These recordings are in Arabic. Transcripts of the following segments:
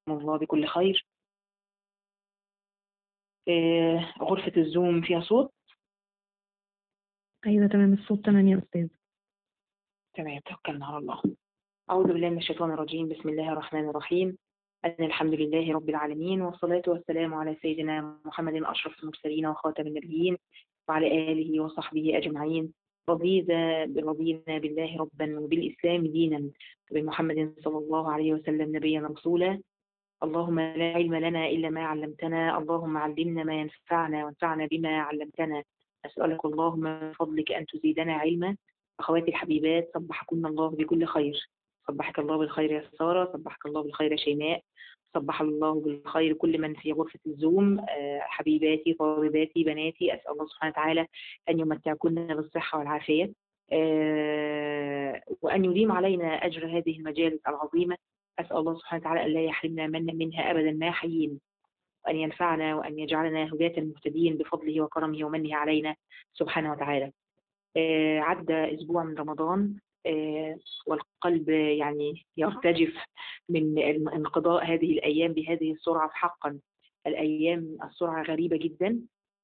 الله بكل خير. غرفة الزوم فيها صوت؟ أيوة تمام، الصوت تمام يا أستاذ. تمام، توكلنا على الله. أعوذ بالله من الشيطان الرجيم. بسم الله الرحمن الرحيم. أن الحمد لله رب العالمين، والصلاة والسلام على سيدنا محمد أشرف المرسلين وخاتم النبيين وعلى آله وصحبه أجمعين. رضينا بالله ربا وبالإسلام دينا وبمحمد صلى الله عليه وسلم نبيا رسولا. اللهم لا علم لنا إلا ما علمتنا، اللهم علمنا ما ينفعنا وانفعنا بما علمتنا. أسألك اللهم من فضلك أن تزيدنا علما. أخواتي الحبيبات، صبحكن الله بكل خير. صبحك الله بالخير يا سارة، صبحك الله بالخير يا شيماء، صبح الله بالخير كل من في غرفة الزوم. حبيباتي طالباتي بناتي، أسأل الله سبحانه وتعالى أن يمتعكن بالصحة والعافية، وأن يديم علينا أجر هذه المجالس العظيمة. أسأل الله سبحانه وتعالى أن لا يحرمنا منها أبدا ما حيين، وأن ينفعنا وأن يجعلنا هداة المهتدين بفضله وكرمه ومنه علينا سبحانه وتعالى. عدى أسبوع من رمضان، والقلب يعني يرتجف من انقضاء هذه الأيام بهذه السرعة. حقا الأيام السرعة غريبة جدا،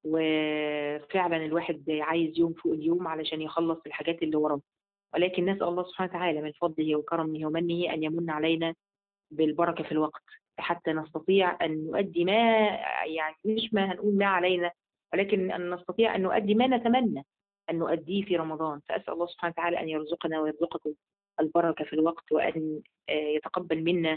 وفعلا الواحد عايز يوم فوق اليوم علشان يخلص الحاجات اللي وراه. ولكن نسأل الله سبحانه وتعالى من فضله وكرمه ومنه أن يمن علينا بالبركة في الوقت، حتى نستطيع أن نؤدي ما، يعني مش ما هنقول ما علينا، ولكن أن نستطيع أن نؤدي ما نتمنى أن نؤديه في رمضان. فأسأل الله سبحانه وتعالى أن يرزقنا ويرزقكم البركة في الوقت، وأن يتقبل منا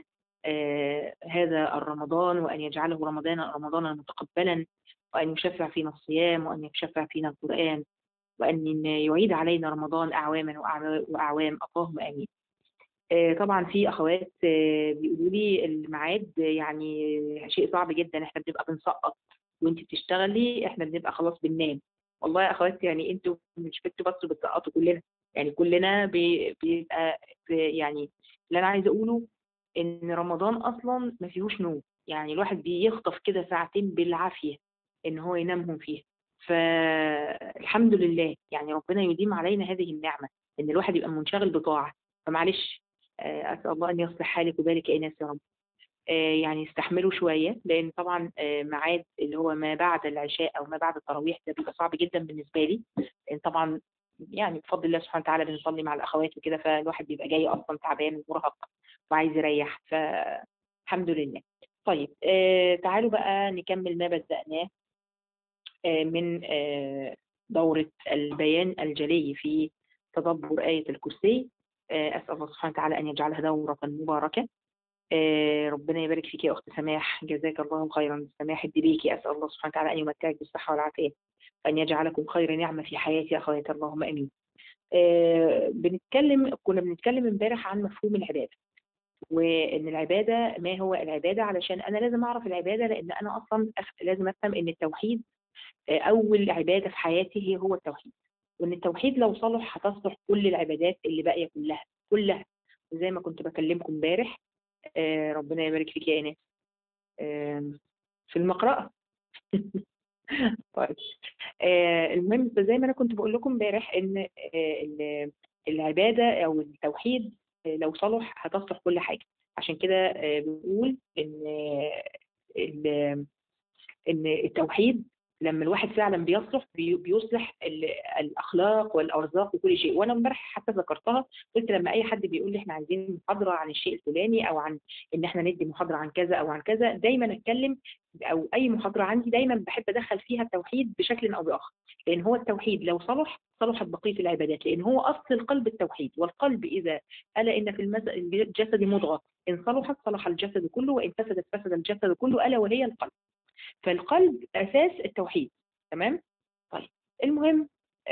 هذا الرمضان، وأن يجعله رمضانا متقبلا، وأن يشفع فينا الصيام، وأن يشفع فينا القرآن، وأن يعيد علينا رمضان أعواما وأعوام. اللهم آمين. طبعا في اخوات بيقولوا لي الميعاد يعني شيء صعب جدا، احنا بنبقى بنسقط وانت بتشتغلي، احنا بنبقى خلاص بننام. والله يا اخوات، يعني انتوا مش بس بتسقطوا، كلنا يعني كلنا بيبقى يعني اللي انا عايزه اقوله ان رمضان اصلا ما فيهوش نوم، يعني الواحد بيخطف كده ساعتين بالعافيه ان هو ينامهم فيها. فالحمد لله، يعني ربنا يديم علينا هذه النعمه، ان الواحد يبقى منشغل بطاعه. فمعلش، أسأل الله أن يصلح حالك وبالك يا ناس يا رب. يعني استحملوا شوية، لأن طبعا ميعاد اللي هو ما بعد العشاء أو ما بعد التراويح ده بيبقى صعب جدا بالنسبة لي، لأن طبعا يعني بفضل الله سبحانه وتعالى بنصلي مع الأخوات وكده، فالواحد بيبقى جاي أصلا تعبان ومرهق وعايز يريح، فالحمد لله. طيب، تعالوا بقى نكمل ما بدأناه من دورة البيان الجلي في تدبر آية الكرسي. أسأل الله سبحانه وتعالى أن يجعلها دورة مباركة. ربنا يبارك فيك يا أخت سماح، جزاك الله خيرا. سماح الدبيكي، أسأل الله سبحانه وتعالى أن يمتعك بالصحة والعافية، وأن يجعلكم خير نعمة في حياتي يا أخواتي، اللهم أمين. كنا بنتكلم امبارح عن مفهوم العبادة، وإن العبادة ما هو العبادة، علشان أنا لازم أعرف العبادة، لأن أنا أصلا لازم أفهم إن التوحيد أول عبادة في حياتي هو التوحيد، وإن التوحيد لو صلح هتصلح كل العبادات اللي باقية كلها. زي ما كنت بكلمكم امبارح، ربنا يبارك فيك يا ايناس في المقرأة. طيب، المهم زي ما أنا كنت بقول لكم امبارح إن العبادة أو التوحيد لو صلح هتصلح كل حاجة. عشان كده بنقول إن التوحيد لما الواحد فعلا بيصلح بيصلح الأخلاق والأرزاق وكل شيء. وأنا امبارح حتى ذكرتها، قلت لما أي حد بيقول لي إحنا عايزين محاضرة عن الشيء الفلاني، أو عن إن إحنا ندي محاضرة عن كذا أو عن كذا، دايما أتكلم، أو أي محاضرة عندي دايما بحب أدخل فيها التوحيد بشكل أو بآخر، لأن هو التوحيد لو صلحت بقية العبادات، لأن هو أصل القلب التوحيد. والقلب إذا ألا إن في الجسد مضغة، إن صلحت صلح الجسد كله، وإن فسدت فسد الجسد كله، ألا وهي القلب. فالقلب أساس التوحيد. تمام؟ طيب، المهم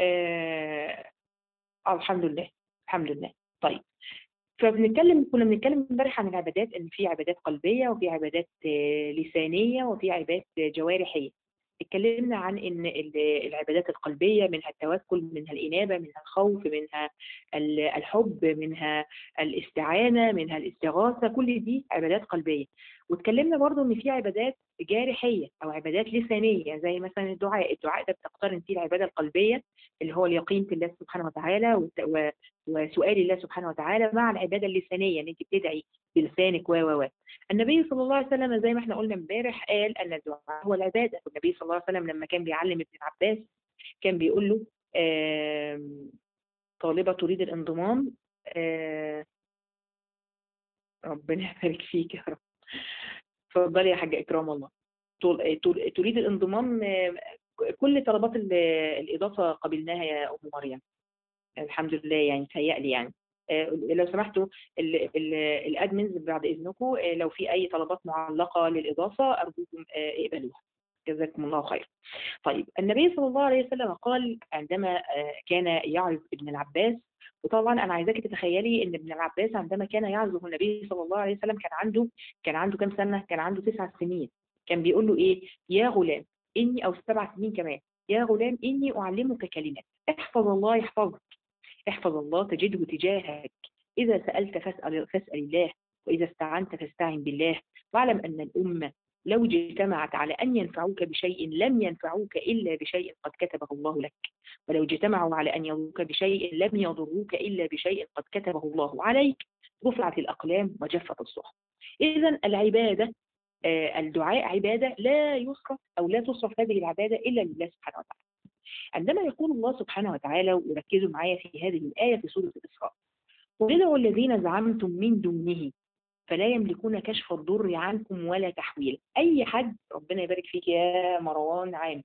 الحمد لله، الحمد لله. طيب، كنا بنتكلم امبارح عن العبادات، ان في عبادات قلبية، وفي عبادات لسانية، وفي عبادات جوارحية. اتكلمنا عن ان العبادات القلبية منها التوكل، منها الإنابة، منها الخوف، منها الحب، منها الاستعانة، منها الاستغاثة، كل دي عبادات قلبية. واتكلمنا برضو ان في عبادات جارحيه او عبادات لسانيه، زي مثلا الدعاء ده بتقترن فيه العباده القلبيه اللي هو اليقين في الله سبحانه وتعالى وسؤال الله سبحانه وتعالى، مع العباده اللسانيه ان انت بتدعي بلسانك و النبي صلى الله عليه وسلم زي ما احنا قلنا امبارح قال ان الدعاء هو العباده. والنبي صلى الله عليه وسلم لما كان بيعلم ابن عباس كان بيقول له طالبه تريد الانضمام، ربنا يبارك فيك يا رب. اتفضلي يا حاجة إكرام الله. تريد الانضمام، كل طلبات الإضافة قبلناها يا أم مريم الحمد لله، يعني تهيألي يعني. لو سمحتوا الأدمنز بعد إذنكم، لو في أي طلبات معلقة للإضافة أرجوكم اقبلوها، جزاكم الله خير. طيب النبي صلى الله عليه وسلم قال عندما كان يعظ ابن العباس، وطبعا انا عايزاك تتخيلي ان ابن العباس عندما كان يعظه النبي صلى الله عليه وسلم كان عنده كام سنه؟ كان عنده 9 سنين. كان بيقول له ايه؟ يا غلام اني، او 7 سنين كمان، يا غلام اني اعلمك كلمات احفظ الله يحفظك، احفظ الله تجده تجاهك، اذا سالت فاسال الله، واذا استعنت فاستعن بالله، واعلم ان الامه لو اجتمعت على أن ينفعوك بشيء لم ينفعوك إلا بشيء قد كتبه الله لك، ولو اجتمعوا على أن يضروك بشيء لم يضروك إلا بشيء قد كتبه الله عليك، رفعت الأقلام وجفت الصحف. إذا العبادة، الدعاء عبادة لا يصرف أو لا تصرف هذه العبادة إلا لله سبحانه وتعالى. عندما يقول الله سبحانه وتعالى، وركزوا معايا في هذه الآية في سورة الإسراء: وادعوا الذين زعمتم من دونه فلا يملكون كشف الضر عنكم ولا تحويل. اي حد، ربنا يبارك فيك يا مروان عامر،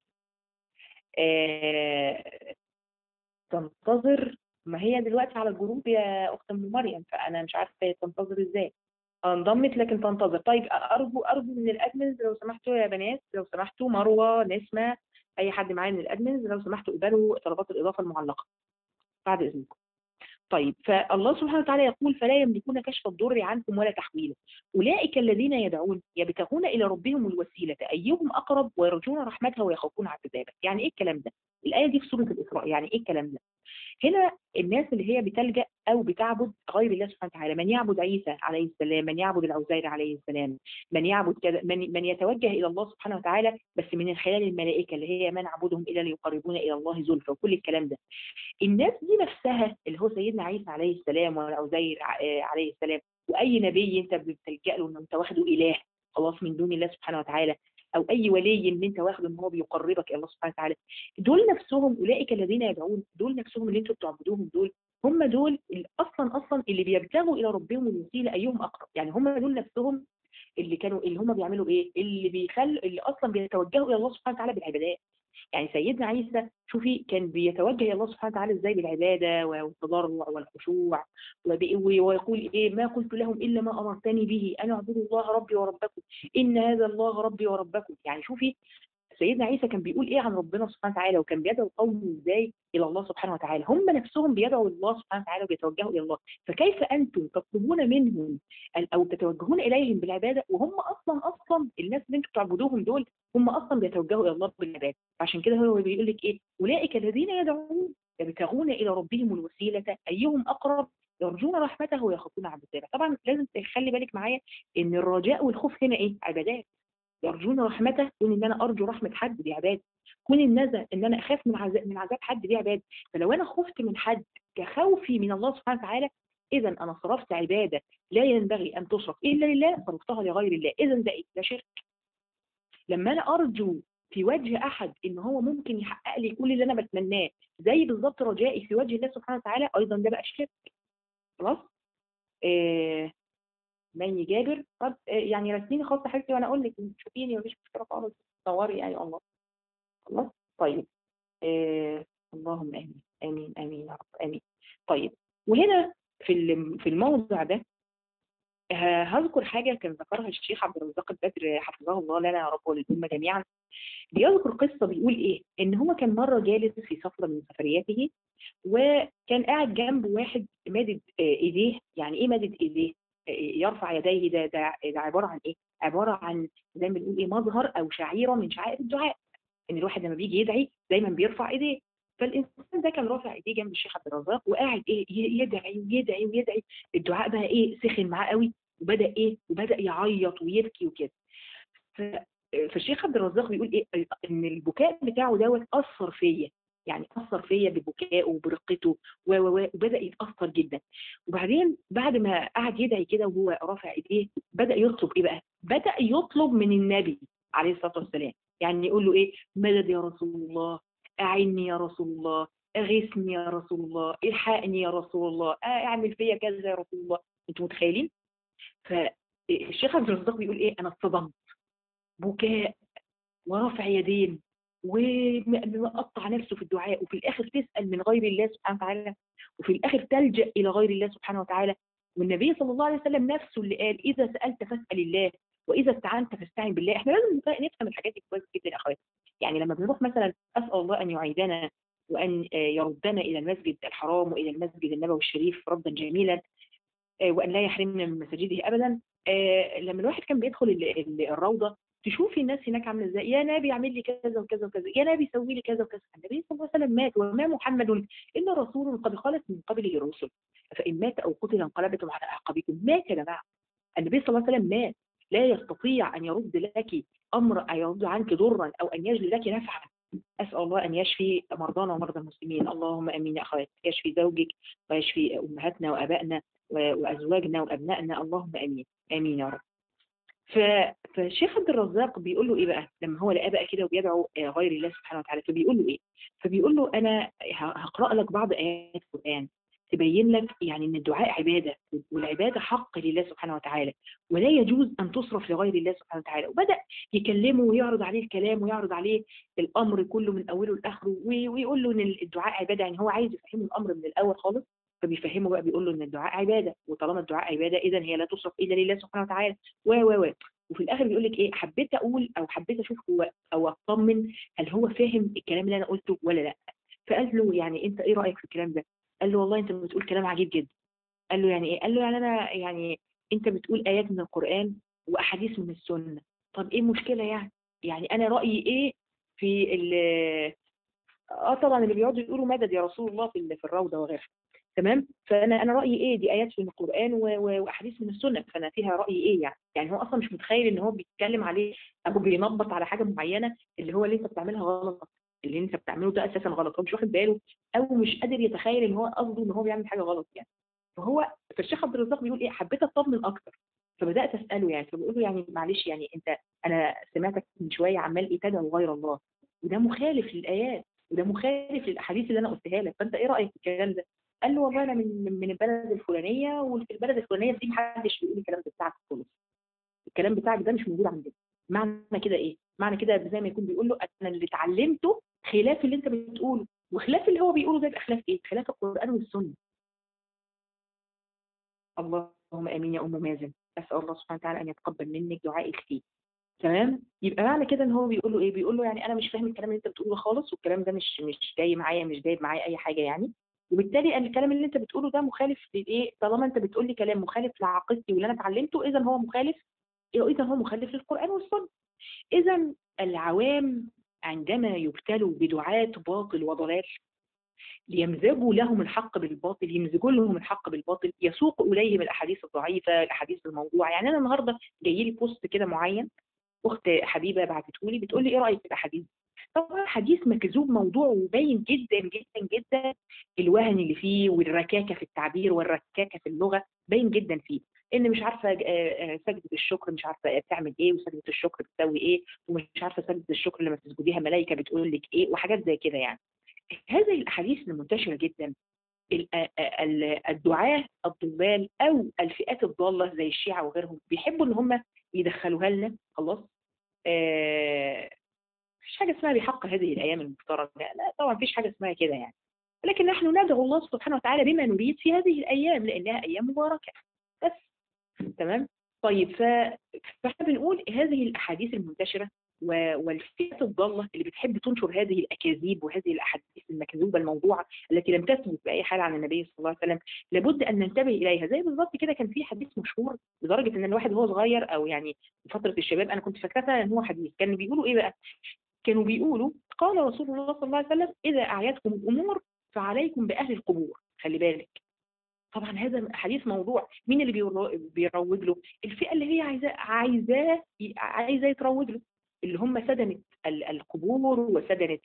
تنتظر، ما هي دلوقتي على الجروب يا اخت ام مريم، فانا مش عارفه هي تنتظر ازاي. انضمت لكن تنتظر. طيب ارجو من الادمنز لو سمحتوا يا بنات، لو سمحتوا مروه، نسمه، اي حد معايا من الادمنز لو سمحتوا اقبلوا طلبات الاضافه المعلقه بعد اذنكم. طيب فالله سبحانه وتعالى يقول فلا يملكون كشف الضر عنكم ولا تحويله، أولئك الذين يدعون يبتغون إلى ربهم الوسيلة أيهم أقرب ويرجون رحمته ويخافون عذابه. يعني إيه الكلام ده؟ الآية دي في سورة الإسراء، يعني إيه الكلام ده؟ هنا الناس اللي هي بتلجأ أو بتعبد غير الله سبحانه وتعالى، من يعبد عيسى عليه السلام، من يعبد العزير عليه السلام، من يعبد كذا، من يتوجه إلى الله سبحانه وتعالى بس من خلال الملائكة اللي هي من نعبدهم إلا ليقربونا إلى الله زلفى، وكل الكلام ده. الناس دي نفسها اللي هو سيدنا عيسى عليه السلام والعزير عليه السلام، واي نبي انت بتلجأ له ان انت واخده اله خلاص من دون الله سبحانه وتعالى، او اي ولي ان انت واخده ان هو بيقربك الى الله سبحانه وتعالى، دول نفسهم اولئك الذين يدعون، دول نفسهم اللي انتوا بتعبدوهم، دول هم دول اللي اصلا اللي بيبتغوا الى ربهم الوسيله ايهم اقرب. يعني هم دول نفسهم اللي هم بيعملوا ايه؟ اللي اصلا بيتوجهوا الى الله سبحانه وتعالى بالعبادات. يعني سيدنا عيسى شوفي كان بيتوجه الى الله سبحانه وتعالى ازاي؟ بالعباده والتضرع والخشوع، ويقول ايه؟ ما قلت لهم الا ما امرتني به ان اعبدوا الله ربي وربكم ان هذا الله ربي وربكم. يعني شوفي سيدنا عيسى كان بيقول ايه عن ربنا سبحانه وتعالى، وكان بيدعو قومه ازاي الى الله سبحانه وتعالى. هم نفسهم بيدعوا الله سبحانه وتعالى وبيتوجهوا الى الله، فكيف انتم تطلبون منهم او تتوجهون اليهم بالعباده وهم اصلا الناس اللي انتم بتعبدوهم دول هم اصلا بيتوجهوا الى الله بالعباده؟ عشان كده هو بيقول لك ايه؟ اولئك الذين يدعون يبتغون الى ربهم الوسيله ايهم اقرب يرجون رحمته ويخافون عذابه. طبعا لازم تخلي بالك معايا ان الرجاء والخوف هنا ايه؟ عبادات. يرجون رحمته، كون ان انا ارجو رحمه حد دي عباده، كون النذر ان انا اخاف من عذاب حد دي عباده. فلو انا خفت من حد كخوفي من الله سبحانه وتعالى، اذا انا صرفت عباده لا ينبغي ان تصرف الا لله، صرفتها لغير الله، اذا ده ايه؟ ده شرك. لما انا ارجو في وجه احد ان هو ممكن يحقق لي كل اللي انا بتمناه، زي بالظبط رجائي في وجه الله سبحانه وتعالى، ايضا ده بقى شرك. خلاص. مي جابر، طب يعني رسميني خاصة حبيبتي وانا اقول لك تشوفيني مفيش مشكله خالص، تصوري يعني الله. خلاص. طيب. اللهم امين امين امين يا رب امين. طيب وهنا في الموضع ده هذكر حاجه كان ذكرها الشيخ عبد الرزاق البدر حفظه الله لنا يا رب وللامه جميعا. بيذكر قصه بيقول ايه؟ ان هو كان مره جالس في سفره من سفرياته، وكان قاعد جنب واحد مادد ايديه. يعني ايه مادد ايديه؟ يرفع يديه، ده عباره عن ايه؟ عباره عن زي ما بنقول ايه؟ مظهر او شعيره من شعائر الدعاء، ان الواحد لما بيجي يدعي دايما بيرفع ايديه. فالانسان ده كان رافع ايديه جنب الشيخ عبد الرزاق وقاعد ايه؟ يدعي ويدعي ويدعي. الدعاء بقى ايه؟ سخن معاه قوي، وبدأ يعيط ويبكي وكده. فالشيخ عبد الرزاق بيقول ايه، ان البكاء بتاعه دوت اثر فيا، يعني اثر فيا ببكائه وبرقته وبدا يتاثر جدا. وبعدين بعد ما قعد يدعي كده وهو رافع ايديه، بدا يطلب ايه بقى، بدا يطلب من النبي عليه الصلاه والسلام، يعني يقول له ايه، مدد يا رسول الله، اعني يا رسول الله، اغثني يا رسول الله، الحقني يا رسول الله، اعمل فيا كذا يا رسول الله. انتوا متخيلين؟ فالشيخ عبد الرزاق بيقول ايه، انا اتصدمت، بكاء ورفع يدين ومقطع نفسه في الدعاء، وفي الاخر تسال من غير الله سبحانه وتعالى، وفي الاخر تلجا الى غير الله سبحانه وتعالى. والنبي صلى الله عليه وسلم نفسه اللي قال اذا سالت فاسال الله واذا استعنت فاستعن بالله. احنا لازم نفهم الحاجات دي كويس جدا يا اخواتي. يعني لما بنروح مثلا، اسال الله ان يعيدنا وان يردنا الى المسجد الحرام والى المسجد النبوي الشريف ردا جميلا، وان لا يحرمنا من مساجده ابدا. لما الواحد كان بيدخل الروضه، تشوفي الناس هناك عامله ازاي، يا نبي اعمل لي كذا وكذا وكذا، يا نبي سوي لي كذا وكذا. النبي صلى الله عليه وسلم مات، وما محمد الا رسول قد خلت من قبله الرسل، فان مات او قتل انقلبتم على اعقابكم. مات يا جماعه، النبي صلى الله عليه وسلم مات، لا يستطيع ان يرد لك امر، ان يرد عنك ضرا او ان يجلي لك نفعا. اسال الله ان يشفي مرضانا ومرضى المسلمين، اللهم امين يا اخوات. يشفي زوجك ويشفي امهاتنا وابائنا وازواجنا وابنائنا، اللهم امين، امين يا رب. فالشيخ عبد الرزاق بيقول له ايه بقى، لما هو لقاه بقى كده وبيدعو غير الله سبحانه وتعالى، فبيقول له ايه، فبيقول له انا هقرا لك بعض ايات القران تبين لك يعني ان الدعاء عباده، والعباده حق لله سبحانه وتعالى، ولا يجوز ان تصرف لغير الله سبحانه وتعالى. وبدا يكلمه ويعرض عليه الكلام ويعرض عليه الامر كله من اوله لاخره، ويقول له ان الدعاء عباده. يعني هو عايز يفهمه الامر من الاول خالص، فبيفهمه بقى، بيقول له ان الدعاء عباده، وطالما الدعاء عباده اذا هي لا تصرف الا لله سبحانه وتعالى و وفي الاخر بيقول لك ايه، حبيت اقول او حبيت اشوف هو او اطمن هل هو فاهم الكلام اللي انا قلته ولا لا. فقال له يعني انت ايه رايك في الكلام ده؟ قال له والله انت بتقول كلام عجيب جدا. قال له يعني ايه؟ قال له يعني انا يعني انت بتقول ايات من القران واحاديث من السنه، طب ايه المشكله يعني؟ يعني انا رايي ايه في طبعا اللي بيقعدوا يقولوا مدد يا رسول الله في الروضه وغيرها، تمام. فانا رايي ايه، دي ايات من القران واحاديث من السنه، فانا فيها رايي ايه يعني؟ يعني هو اصلا مش متخيل ان هو بيتكلم عليه او بينبط على حاجه معينه، اللي هو اللي انت بتعملها غلط، اللي انت بتعمله ده اساسا غلط، هو مش واخد باله او مش قادر يتخيل ان هو قصده ان هو بيعمل حاجه غلط يعني. فالشيخ عبد الرزاق بيقول ايه، حبيت اطمن اكتر، فبدات اساله يعني، فبقول له يعني معلش يعني انا سمعتك من شويه عمال ايه تدعو غير الله، وده مخالف للايات وده مخالف للاحاديث اللي انا قلتها لك، فانت ايه رايك في الكلام ده؟ قال له والله انا من البلد الفلانيه، وفي البلد الفلانيه دي محدش بيقول الكلام ده بتاعك خالص، الكلام بتاعك ده مش موجود عندنا. معنى كده ايه؟ معنى كده زي ما يكون بيقول له انا اللي اتعلمته خلاف اللي انت بتقوله، وخلاف اللي هو بيقوله ده يبقى خلاف ايه؟ خلاف القران والسنه. اللهم امين يا ام مازن، اسال الله سبحانه وتعالى ان يتقبل منك دعائك فيه. تمام. يبقى معنى كده ان هو بيقول له ايه، بيقول له يعني انا مش فاهم الكلام اللي انت بتقوله خالص، والكلام ده مش جاي معايا، مش جايب معايا اي حاجه يعني. وبالتالي ان الكلام اللي انت بتقوله ده مخالف لايه، طالما انت بتقول لي كلام مخالف لعقيدتي واللي انا اتعلمته، اذا هو مخالف، اذا هو مخالف للقران والسنه. اذا العوام عندما يبتلوا بدعاة باطل وضلال، ليمزجوا لهم الحق بالباطل، يمزجوا لهم الحق بالباطل، يسوقوا اليهم الاحاديث الضعيفه، الاحاديث الموضوعه. يعني انا النهارده جاي لي بوست كده معين، اخت حبيبه بعتته لي بتقول لي ايه رايك في الاحاديث؟ طبعا حديث مكذوب موضوع وباين جدا جدا جدا الوهن اللي فيه والركاكه في التعبير والركاكه في اللغه، باين جدا فيه ان مش عارفه سجده الشكر مش عارفه بتعمل ايه، وسجده الشكر بتسوي ايه، ومش عارفه سجده الشكر لما تسجديها ملائكه بتقول لك ايه، وحاجات زي كده يعني. هذه الاحاديث المنتشره جدا، الدعاة الضلال او الفئات الضاله زي الشيعه وغيرهم بيحبوا ان هم يدخلوها لنا خلاص. مفيش حاجه اسمها بحق هذه الايام المفترضه، لا طبعا مفيش حاجه اسمها كده يعني. لكن نحن ندعو الله سبحانه وتعالى بما نريد في هذه الايام لانها ايام مباركه بس. تمام. طيب فاحنا بنقول هذه الاحاديث المنتشره والفئات الضاله اللي بتحب تنشر هذه الاكاذيب وهذه الاحاديث المكذوبه الموضوعه التي لم تثبت باي حال عن النبي صلى الله عليه وسلم، لابد ان ننتبه اليها. زي بالظبط كده كان في حديث مشهور لدرجه ان الواحد وهو صغير او يعني في فتره الشباب انا كنت فاكراه ان هو حديث، كانوا بيقولوا ايه بقى؟ كانوا بيقولوا قال رسول الله صلى الله عليه وسلم اذا اعيتكم الامور فعليكم باهل القبور. خلي بالك، طبعا هذا حديث موضوع. مين اللي بيروج له؟ الفئة اللي هي عايزاه يتروج له، اللي هم سدنة القبور، وسدنة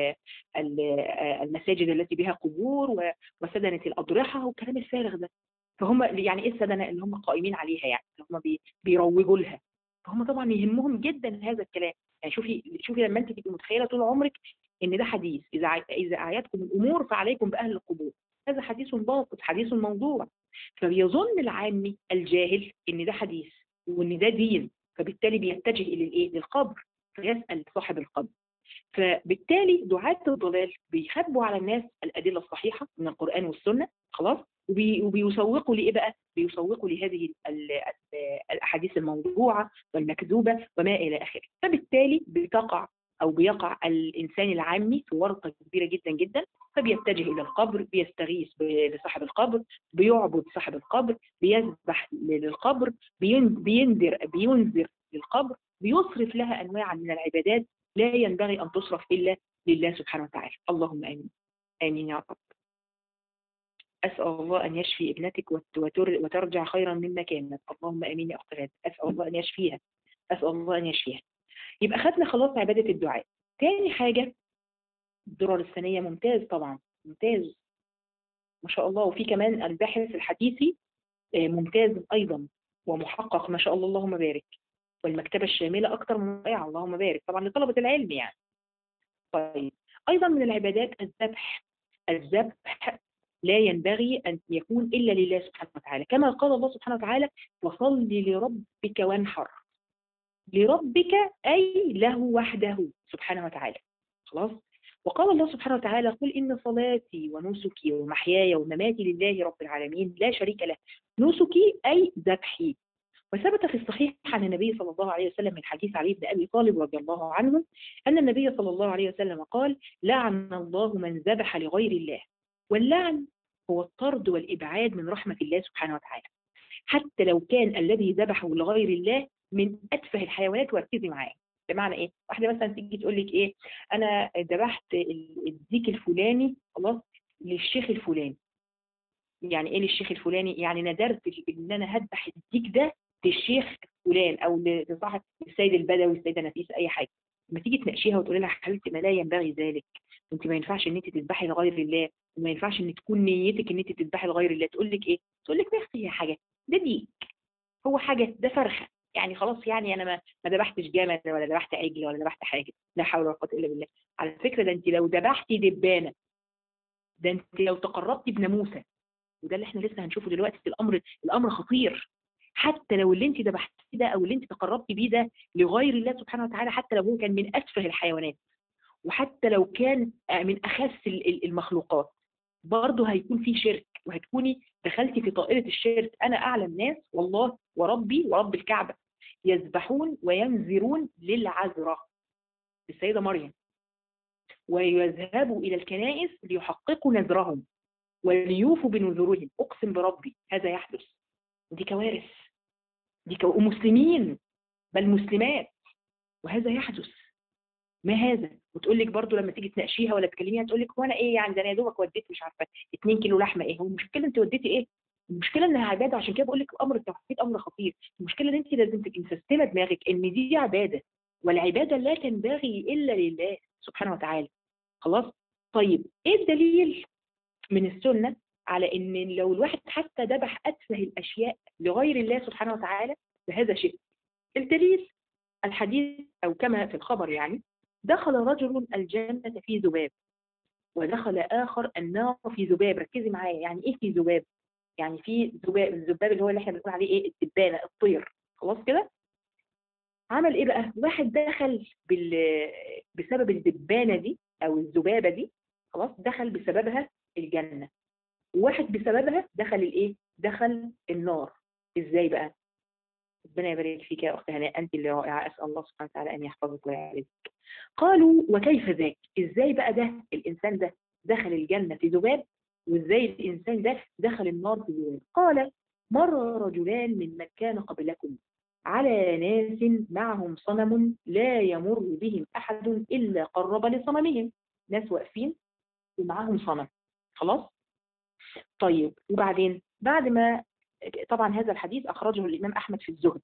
المساجد التي بها قبور، وسدنة الأضرحة والكلام الفارغ ده. فهم يعني ايه السدنة؟ اللي هم قائمين عليها، يعني اللي هم بيروجوا لها. فهم طبعا يهمهم جدا هذا الكلام. يعني شوفي لما انت تبقي متخيله طول عمرك ان ده حديث، اذا اعيتكم الامور فعليكم باهل القبور، هذا حديث باطل، حديث موضوع. فبيظن العامي الجاهل ان ده حديث وان ده دين، فبالتالي بيتجه الى الايه؟ للقبر، فيسال صاحب القبر. فبالتالي دعاة الضلال بيخبوا على الناس الأدلة الصحيحة من القرآن والسنة، خلاص، وبيسوقوا لإيه بقى؟ بيسوقوا لهذه الأحاديث الموضوعة والمكذوبة وما إلى آخره. فبالتالي بيقع الإنسان العامي في ورطة كبيرة جدا جدا، فبيتجه إلى القبر، بيستغيث لصاحب القبر، بيعبد صاحب القبر، بيذبح للقبر، بينذر للقبر، بيصرف لها أنواع من العبادات لا ينبغي أن تصرف إلا لله سبحانه وتعالى. اللهم آمين. آمين يا رب. أسأل الله أن يشفي ابنتك وترجع خيرا مما كانت. اللهم آمين يا أخت غادة. أسأل الله أن يشفيها. أسأل الله أن يشفيها. يبقى خدنا خلاص عبادة الدعاء. تاني حاجة الدرر الثانية. ممتاز طبعا، ممتاز ما شاء الله. وفي كمان الباحث الحديثي ممتاز أيضا ومحقق ما شاء الله، اللهم بارك. والمكتبة الشاملة أكثر من رائعة، اللهم بارك، طبعا لطلبة العلم يعني. طيب، أيضا من العبادات الذبح. الذبح لا ينبغي أن يكون إلا لله سبحانه وتعالى، كما قال الله سبحانه وتعالى: وصل لربك وانحر. لربك أي له وحده سبحانه وتعالى، خلاص. وقال الله سبحانه وتعالى: قل إن صلاتي ونسكي ومحياي ومماتي لله رب العالمين لا شريك له. نسكي أي ذبحي. وثبت في الصحيح عن النبي صلى الله عليه وسلم من حديث علي بن أبي طالب رضي الله عنه أن النبي صلى الله عليه وسلم قال: لعن الله من ذبح لغير الله. واللعن هو الطرد والإبعاد من رحمة الله سبحانه وتعالى، حتى لو كان الذي ذبحه لغير الله من أتفه الحيوانات. وركزي معايا، بمعنى إيه؟ واحدة مثلا تيجي تقول لك إيه: أنا ذبحت الديك الفلاني خلاص للشيخ الفلاني. يعني ايه للشيخ الفلاني؟ يعني ندرت ان انا هذبح الديك ده للشيخ فلان، او لصاحب السيد البدوي، السيده نفيسه، اي حاجه. لما تيجي تناقشيها وتقولي لها: حبيبتي ما لا ينبغي ذلك، انت ما ينفعش ان انت تذبحي لغير الله، وما ينفعش ان تكون نيتك ان انت تذبحي لغير الله. تقول لك ايه؟ تقول لك: ما يخفي هي حاجه، ده ديك، هو حاجه، ده فرخه، يعني خلاص، يعني انا ما ذبحتش جمل ولا ذبحت عجل ولا ذبحت حاجه. لا حول ولا قوه الا بالله. على فكره ده انت لو ذبحتي دبانه، ده انت لو تقربتي بناموسه، وده اللي احنا لسه هنشوفه دلوقتي. الامر خطير. حتى لو اللي انت ذبحتيه ده او اللي انت تقربتي بيه ده لغير الله سبحانه وتعالى، حتى لو هو كان من اتفه الحيوانات، وحتى لو كان من اخس المخلوقات، برضه هيكون في شرك، وهتكوني دخلتي في طائره الشرك. انا اعلم ناس والله وربي ورب الكعبه يذبحون وينذرون للعذراء السيده مريم، ويذهبوا الى الكنائس ليحققوا نذرهم وليوفوا بنذورهم. اقسم بربي هذا يحدث. دي كوارث، ومسلمين، بل مسلمات، وهذا يحدث. ما هذا؟ وتقول لك برضه لما تيجي تناقشيها ولا تكلميها تقول لك: وانا ايه يعني؟ ده انا يا دوبك وديت مش عارفه 2 كيلو لحمه. ايه هو المشكله انت وديتي ايه؟ المشكله انها عباده. عشان كده بقول لك امر التوحيد امر خطير. المشكله ان انت لازم تبقي مسستمه دماغك ان دي عباده، والعباده لا تنبغي الا لله سبحانه وتعالى، خلاص. طيب، ايه الدليل من السنة على ان لو الواحد حتى ذبح اتفه الاشياء لغير الله سبحانه وتعالى فهذا شرك؟ الدليل الحديث، او كما في الخبر يعني: دخل رجل الجنة في ذباب، ودخل اخر النار في ذباب. ركزي معايا، يعني ايه في ذباب؟ يعني في ذباب. الذباب اللي هو اللي احنا بنقول عليه ايه؟ الدبانة، الطير، خلاص كده. عمل ايه بقى؟ واحد دخل بسبب الدبانة دي او الذبابة دي، خلاص، دخل بسببها الجنة. واحد بسببها دخل الايه؟ دخل النار. ازاي بقى؟ ربنا يبارك فيك يا اخت هناء، انت اللي رائعه. اسال الله سبحانه وتعالى ان يحفظك ويعزك. قالوا: وكيف ذاك؟ ازاي بقى ده الانسان ده دخل الجنه في ذباب، وازاي الانسان ده دخل النار في ذباب؟ قال: مر رجلان ممن كان قبلكم على ناس معهم صنم لا يمر بهم احد الا قرب لصنمهم. ناس واقفين ومعاهم صنم، خلاص. طيب، وبعدين بعد ما طبعا هذا الحديث أخرجه الإمام أحمد في الزهد.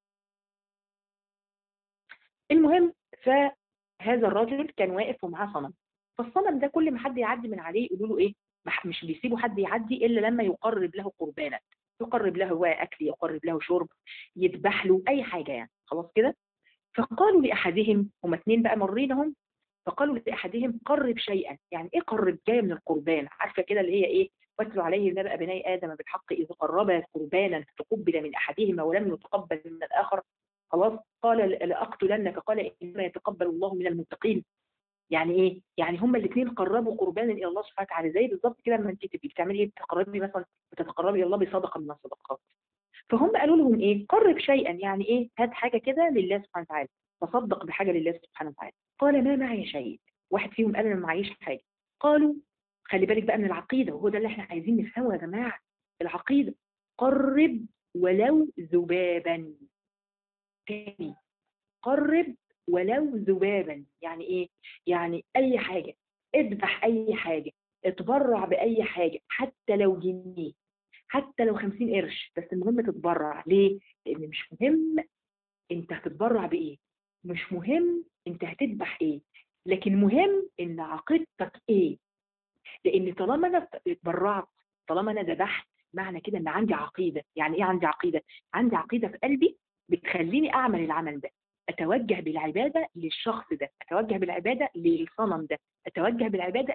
المهم، فهذا الرجل كان واقف ومعاه صنم، فالصنم ده كل ما حد يعدي من عليه يقولوا له ايه، مش بيسيبوا حد يعدي الا لما يقرب له قربانا، يقرب له هو اكل، يقرب له شرب، يذبح له اي حاجه يعني، خلاص كده. فقالوا لاحدهم، هم اتنين بقى مرينهم، فقالوا لاحدهم قرب شيئا. يعني ايه قرب؟ جايه من القربان، عارفه كده اللي هي ايه، واتلوا عليه نبأ بني ادم بالحق اذ قربا قربانا فتقبل من احدهما ولم يتقبل من الاخر. خلاص، قال لاقتلنك، قال انما يتقبل الله من المتقين. يعني ايه؟ يعني هما الاثنين قربوا قربانا الى الله سبحانه وتعالى، زي بالظبط كده لما انت تبقي بتعملي ايه، بتقربي مثلا، بتتقربي الى الله بصدقه من الصدقات. فهم قالوا لهم ايه؟ قرب شيئا، يعني ايه؟ هات حاجه كده لله سبحانه وتعالى، تصدق بحاجه لله سبحانه وتعالى. قال ما معي شيء. واحد فيهم قال انا ما معيش حاجه. قالوا، خلي بالك بقى من العقيده، وهو ده اللي احنا عايزين نفهمه يا جماعه، العقيده. قرب ولو ذبابا. تاني، قرب ولو ذبابا، يعني ايه؟ يعني اي حاجه، اذبح اي حاجه، اتبرع باي حاجه، حتى لو جنيه، حتى لو 50 قرش، بس المهم تتبرع. ليه؟ لان مش مهم انت هتتبرع بايه، مش مهم انت هتذبح ايه، لكن مهم ان عقيدتك ايه. لان طالما انا اتبرعت، طالما انا ذبحت، معنى كده ان عندي عقيده. يعني ايه عندي عقيده؟ عندي عقيده في قلبي بتخليني اعمل العمل ده، اتوجه بالعباده للشخص ده، اتوجه بالعباده للصنم ده، اتوجه بالعباده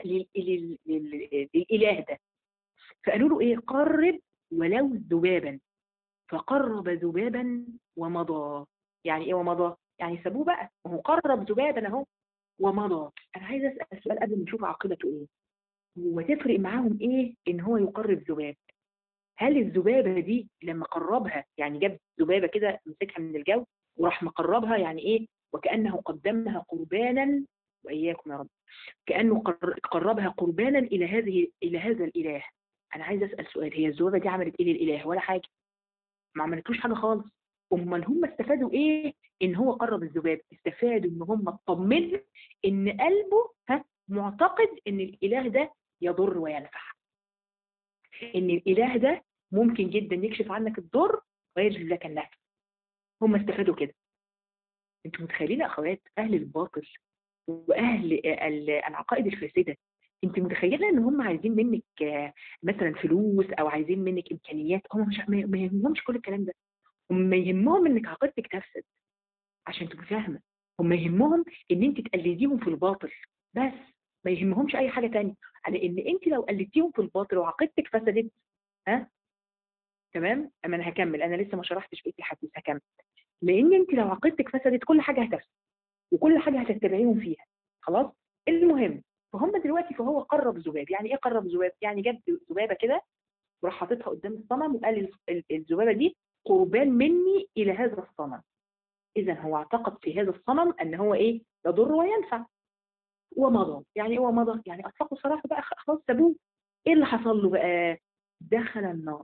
للاله ده. فقالوا له ايه؟ قرب ولو ذبابا. فقرب ذبابا ومضى. يعني ايه ومضى؟ يعني سابوه بقى، وهو قرب ذبابا اهو ومضى. انا عايز اسال سؤال قبل ما نشوف عقيدته ايه. هو تفرق معاهم ايه ان هو يقرب ذباب؟ هل الذبابه دي لما قربها، يعني جاب ذبابه كده مسكها من الجو وراح مقربها، يعني ايه؟ وكانه قدمها قربانا، واياكم يا رب، كانه قربها قربانا الى هذا الاله. انا عايز اسال سؤال، هي الذبابه دي عملت ايه للاله؟ ولا حاجه، ما عملتوش حاجه خالص. امال هم استفادوا ايه ان هو قرب الذباب؟ استفادوا ان هم اطمنوا ان قلبه معتقد ان الاله ده يضر وينفع، ان الاله ده ممكن جدا يكشف عنك الضر ويجلب لك النفع. هم استفادوا كده. انتوا متخيلين يا اخوات اهل الباطل واهل العقائد الفاسده، انت متخيله ان هم عايزين منك مثلا فلوس، او عايزين منك امكانيات؟ هم مش، ما يهمهمش كل الكلام ده. هم يهمهم انك عقيدتك تفسد، عشان تبقى فاهمه. هم يهمهم ان انت تقلديهم في الباطل بس، ما يهمهمش اي حاجه تانية. على ان انت لو قلدتيهم في الباطل وعقيدتك فسدت، ها، تمام، اما انا هكمل، انا لسه ما شرحتش بقيه الحديث، هكمل. لان انت لو عقيدتك فسدت كل حاجه هتفسد، وكل حاجه هتتبعيهم فيها. خلاص. المهم، فهم دلوقتي، فهو قرب ذباب. يعني ايه قرب ذباب؟ يعني جاب ذبابه كده وراح حاططها قدام الصنم وقال الذبابه دي قربان مني الى هذا الصنم. اذا هو اعتقد في هذا الصنم ان هو ايه؟ يضر وينفع. ومضى. يعني ايه ومضى؟ يعني اطلقوا سراحه بقى، خلاص سابوه. ايه اللي حصل له بقى؟ دخل النار.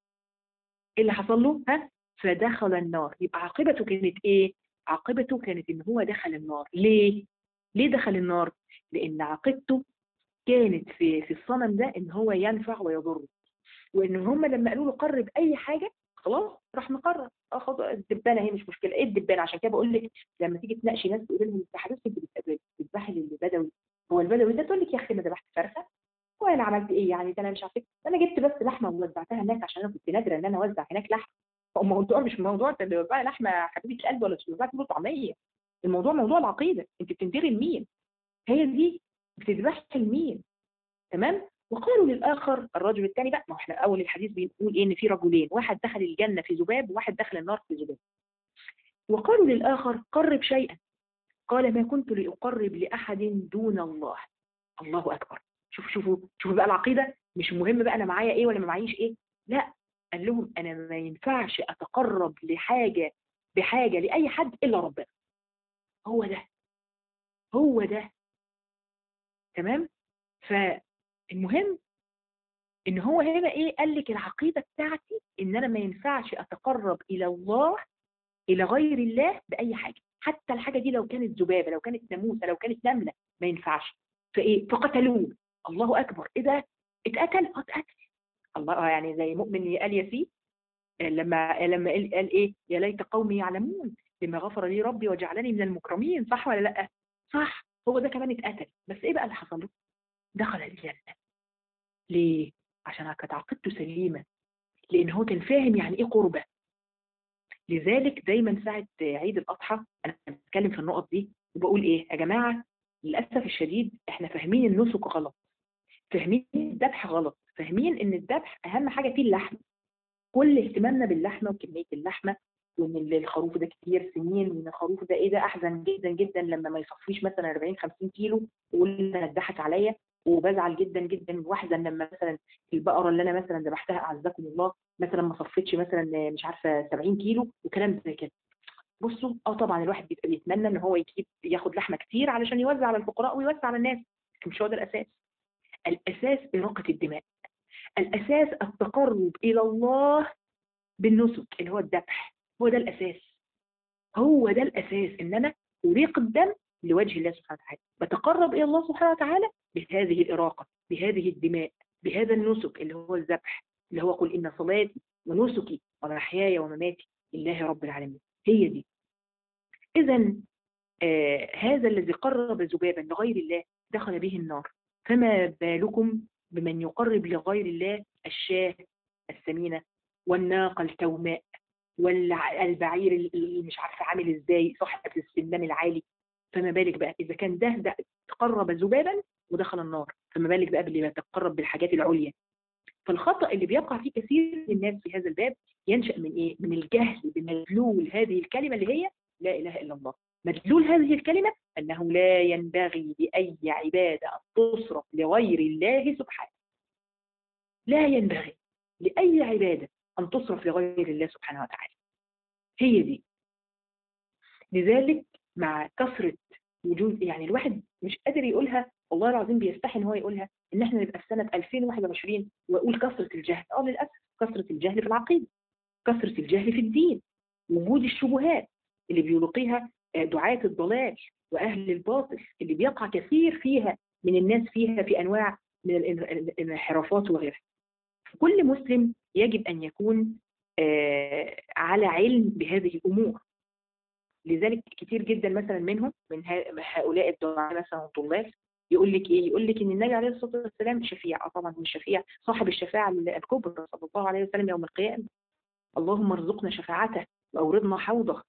ايه اللي حصل له؟ فدخل النار. يبقى عاقبته كانت ايه؟ عاقبته كانت ان هو دخل النار. ليه؟ ليه دخل النار؟ لان عاقبته كانت في الصنم ده ان هو ينفع ويضر، وان هم لما قالوا له قرب اي حاجه، خلاص راح مقرر. خد الدبانه، هي مش مشكله، ايه الدبانه؟ عشان كده بقول لك لما تيجي تناقشي ناس تقول لهم انت حضرتك بتذبحي للبدوي، هو البدوي ده، تقول لك يا اخي ما ذبحت فرخه، وانا عملت ايه يعني؟ ده انا مش عارفه، انا جبت بس لحمه ووزعتها هناك عشان انا كنت نادره ان انا اوزع هناك لحمه. الموضوع مش موضوع انت بتوزعي لحمه حبيبه القلب ولا بتوزعي فول طعميه. الموضوع موضوع العقيده، انت بتنذري لمين؟ هي دي، بتذبحي لمين؟ تمام. وقالوا للاخر، الرجل الثاني بقى، ما احنا اول الحديث بنقول ايه؟ ان في رجلين، واحد دخل الجنه في ذباب وواحد دخل النار في ذباب. وقالوا للاخر قرب شيئا. قال ما كنت لاقرب لاحد دون الله. الله اكبر. شوفوا بقى العقيده، مش مهم بقى انا معايا ايه ولا ما معيش ايه، لا. قال لهم انا ما ينفعش اتقرب بحاجه لاي حد الا ربنا. هو ده، هو ده. تمام. فالمهم ان هو هنا ايه؟ قال لك العقيده بتاعتي ان انا ما ينفعش اتقرب الى الله، الى غير الله، باي حاجه، حتى الحاجه دي لو كانت ذبابه، لو كانت ناموسه، لو كانت نمله، ما ينفعش. فايه؟ فقتلوه. الله اكبر. ايه ده؟ اتقتل. اتقتل. الله، يعني زي مؤمن آل ياسين لما قال ايه؟ يا ليت قومي يعلمون بما غفر لي ربي وجعلني من المكرمين. صح ولا لا؟ صح. هو ده كمان اتقتل، بس ايه بقى اللي حصل له؟ دخل الجنة. ليه؟ عشان كانت عقيدته سليمة، لان هو كان فاهم يعني ايه قربة. لذلك دايما ساعة عيد الأضحى أنا بتكلم في النقط دي وبقول إيه يا جماعة؟ للأسف الشديد إحنا فاهمين النسك غلط، فاهمين الذبح غلط، فاهمين إن الذبح أهم حاجة فيه اللحم. كل اهتمامنا باللحمة وكمية اللحمة، وإن الخروف ده كتير سنين، وإن الخروف ده إيه ده، أحزن جدا جدا لما ما يصفيش مثلا 40 50 كيلو ويقول أنا اتضحك عليا. وبزعل جدا جدا واحزن لما مثلا البقرة اللي أنا مثلا ذبحتها أعزكم الله مثلا ما صفتش مثلا مش عارفة 70 كيلو وكلام زي كده. بصوا طبعا الواحد بيبقى بيتمنى ان هو يجيب ياخد لحمه كتير علشان يوزع على الفقراء ويوزع على الناس، لكن مش هو ده الاساس. الاساس اراقه الدماء، الاساس التقرب الى الله بالنسك اللي هو الذبح. هو ده الاساس، هو ده الاساس، ان انا اريق الدم لوجه الله سبحانه وتعالى، بتقرب الى الله سبحانه وتعالى بهذه الاراقه، بهذه الدماء، بهذا النسك اللي هو الذبح، اللي هو قل ان صلاتي ونسكي ومحياي ومماتي لله رب العالمين. هي دي. اذا هذا الذي قرب ذبابا لغير الله دخل به النار، فما بالكم بمن يقرب لغير الله الشاة السمينة والناقة التوماء والبعير اللي مش عارفة عامل ازاي صاحب السمان العالي. فما بالك بقى إذا كان ده تقرب ذبابا ودخل النار، فما بالك بقى باللي بيتقرب بالحاجات العليا. فالخطأ اللي بيقع فيه كثير من الناس في هذا الباب ينشأ من إيه؟ من الجهل بمدلول هذه الكلمة اللي هي لا إله إلا الله. مدلول هذه الكلمة أنه لا ينبغي لأي عبادة أن تصرف لغير الله سبحانه. لا ينبغي لأي عبادة أن تصرف لغير الله سبحانه وتعالى. هي دي. لذلك مع كثرة وجود، يعني الواحد مش قادر يقولها، والله العظيم بيستحي ان هو يقولها، ان احنا نبقى في سنة 2021 واقول كثرة الجهل. للأسف كثرة الجهل في العقيدة، كثرة الجهل في الدين، وجود الشبهات اللي بيلقيها دعاة الضلال وأهل الباطل اللي بيقع كثير فيها من الناس فيها في أنواع من الانحرافات وغيرها. كل مسلم يجب أن يكون على علم بهذه الأمور. لذلك كتير جدا مثلا منهم من هؤلاء الدعاة مثلا الضلال يقول لك ايه؟ يقول لك ان النبي عليه الصلاه والسلام شفيع. طبعا هو الشفيع صاحب الشفاعه الكبرى صلى الله عليه وسلم يوم القيامه. اللهم ارزقنا شفاعته واوردنا حوضه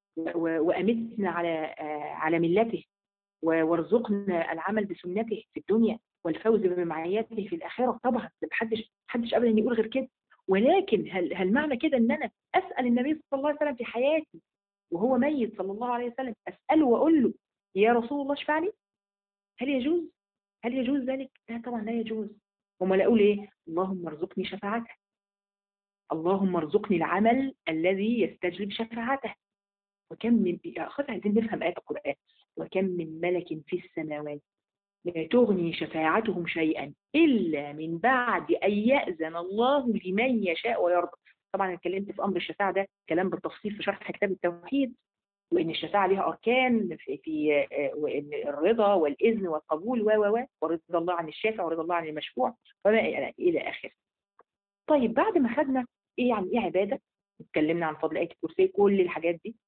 وامتنا على ملته وارزقنا العمل بسنته في الدنيا والفوز بمعيته في الاخره. طبعا محدش ابدا يقول غير كده. ولكن هل معنى كده ان انا اسال النبي صلى الله عليه وسلم في حياتي وهو ميت صلى الله عليه وسلم، اساله واقول له يا رسول الله اشفع لي؟ هل يجوز؟ هل يجوز ذلك؟ لا طبعا لا يجوز. امال اقول ايه؟ اللهم ارزقني شفاعته، اللهم ارزقني العمل الذي يستجلب شفاعته. وكم من أخذ عايزين نفهم آيات القرآن. وكم من ملك في السماوات لا تغني شفاعتهم شيئا إلا من بعد أن يأذن الله لمن يشاء ويرضى. طبعا أنا اتكلمت في أمر الشفاعة ده كلام بالتفصيل في شرح كتاب التوحيد، وإن الشفاعة لها أركان في وإن الرضا والإذن والقبول ورضا الله عن الشافع ورضا الله عن المشفوع وما إلى آخره. طيب بعد ما خدنا إيه يعني إيه عبادة، اتكلمنا عن فضل آية الكرسي، كل الحاجات دي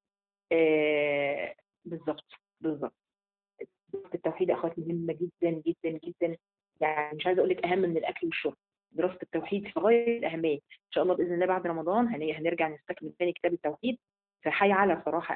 بالظبط. التوحيد يا اخواتي مهمه جدا جدا جدا، يعني مش عايزه اقول لك اهم من الاكل والشرب. دراسه التوحيد في غايه الاهميه. ان شاء الله باذن الله بعد رمضان هنرجع نستكمل ثاني كتاب التوحيد. فحي على صراحه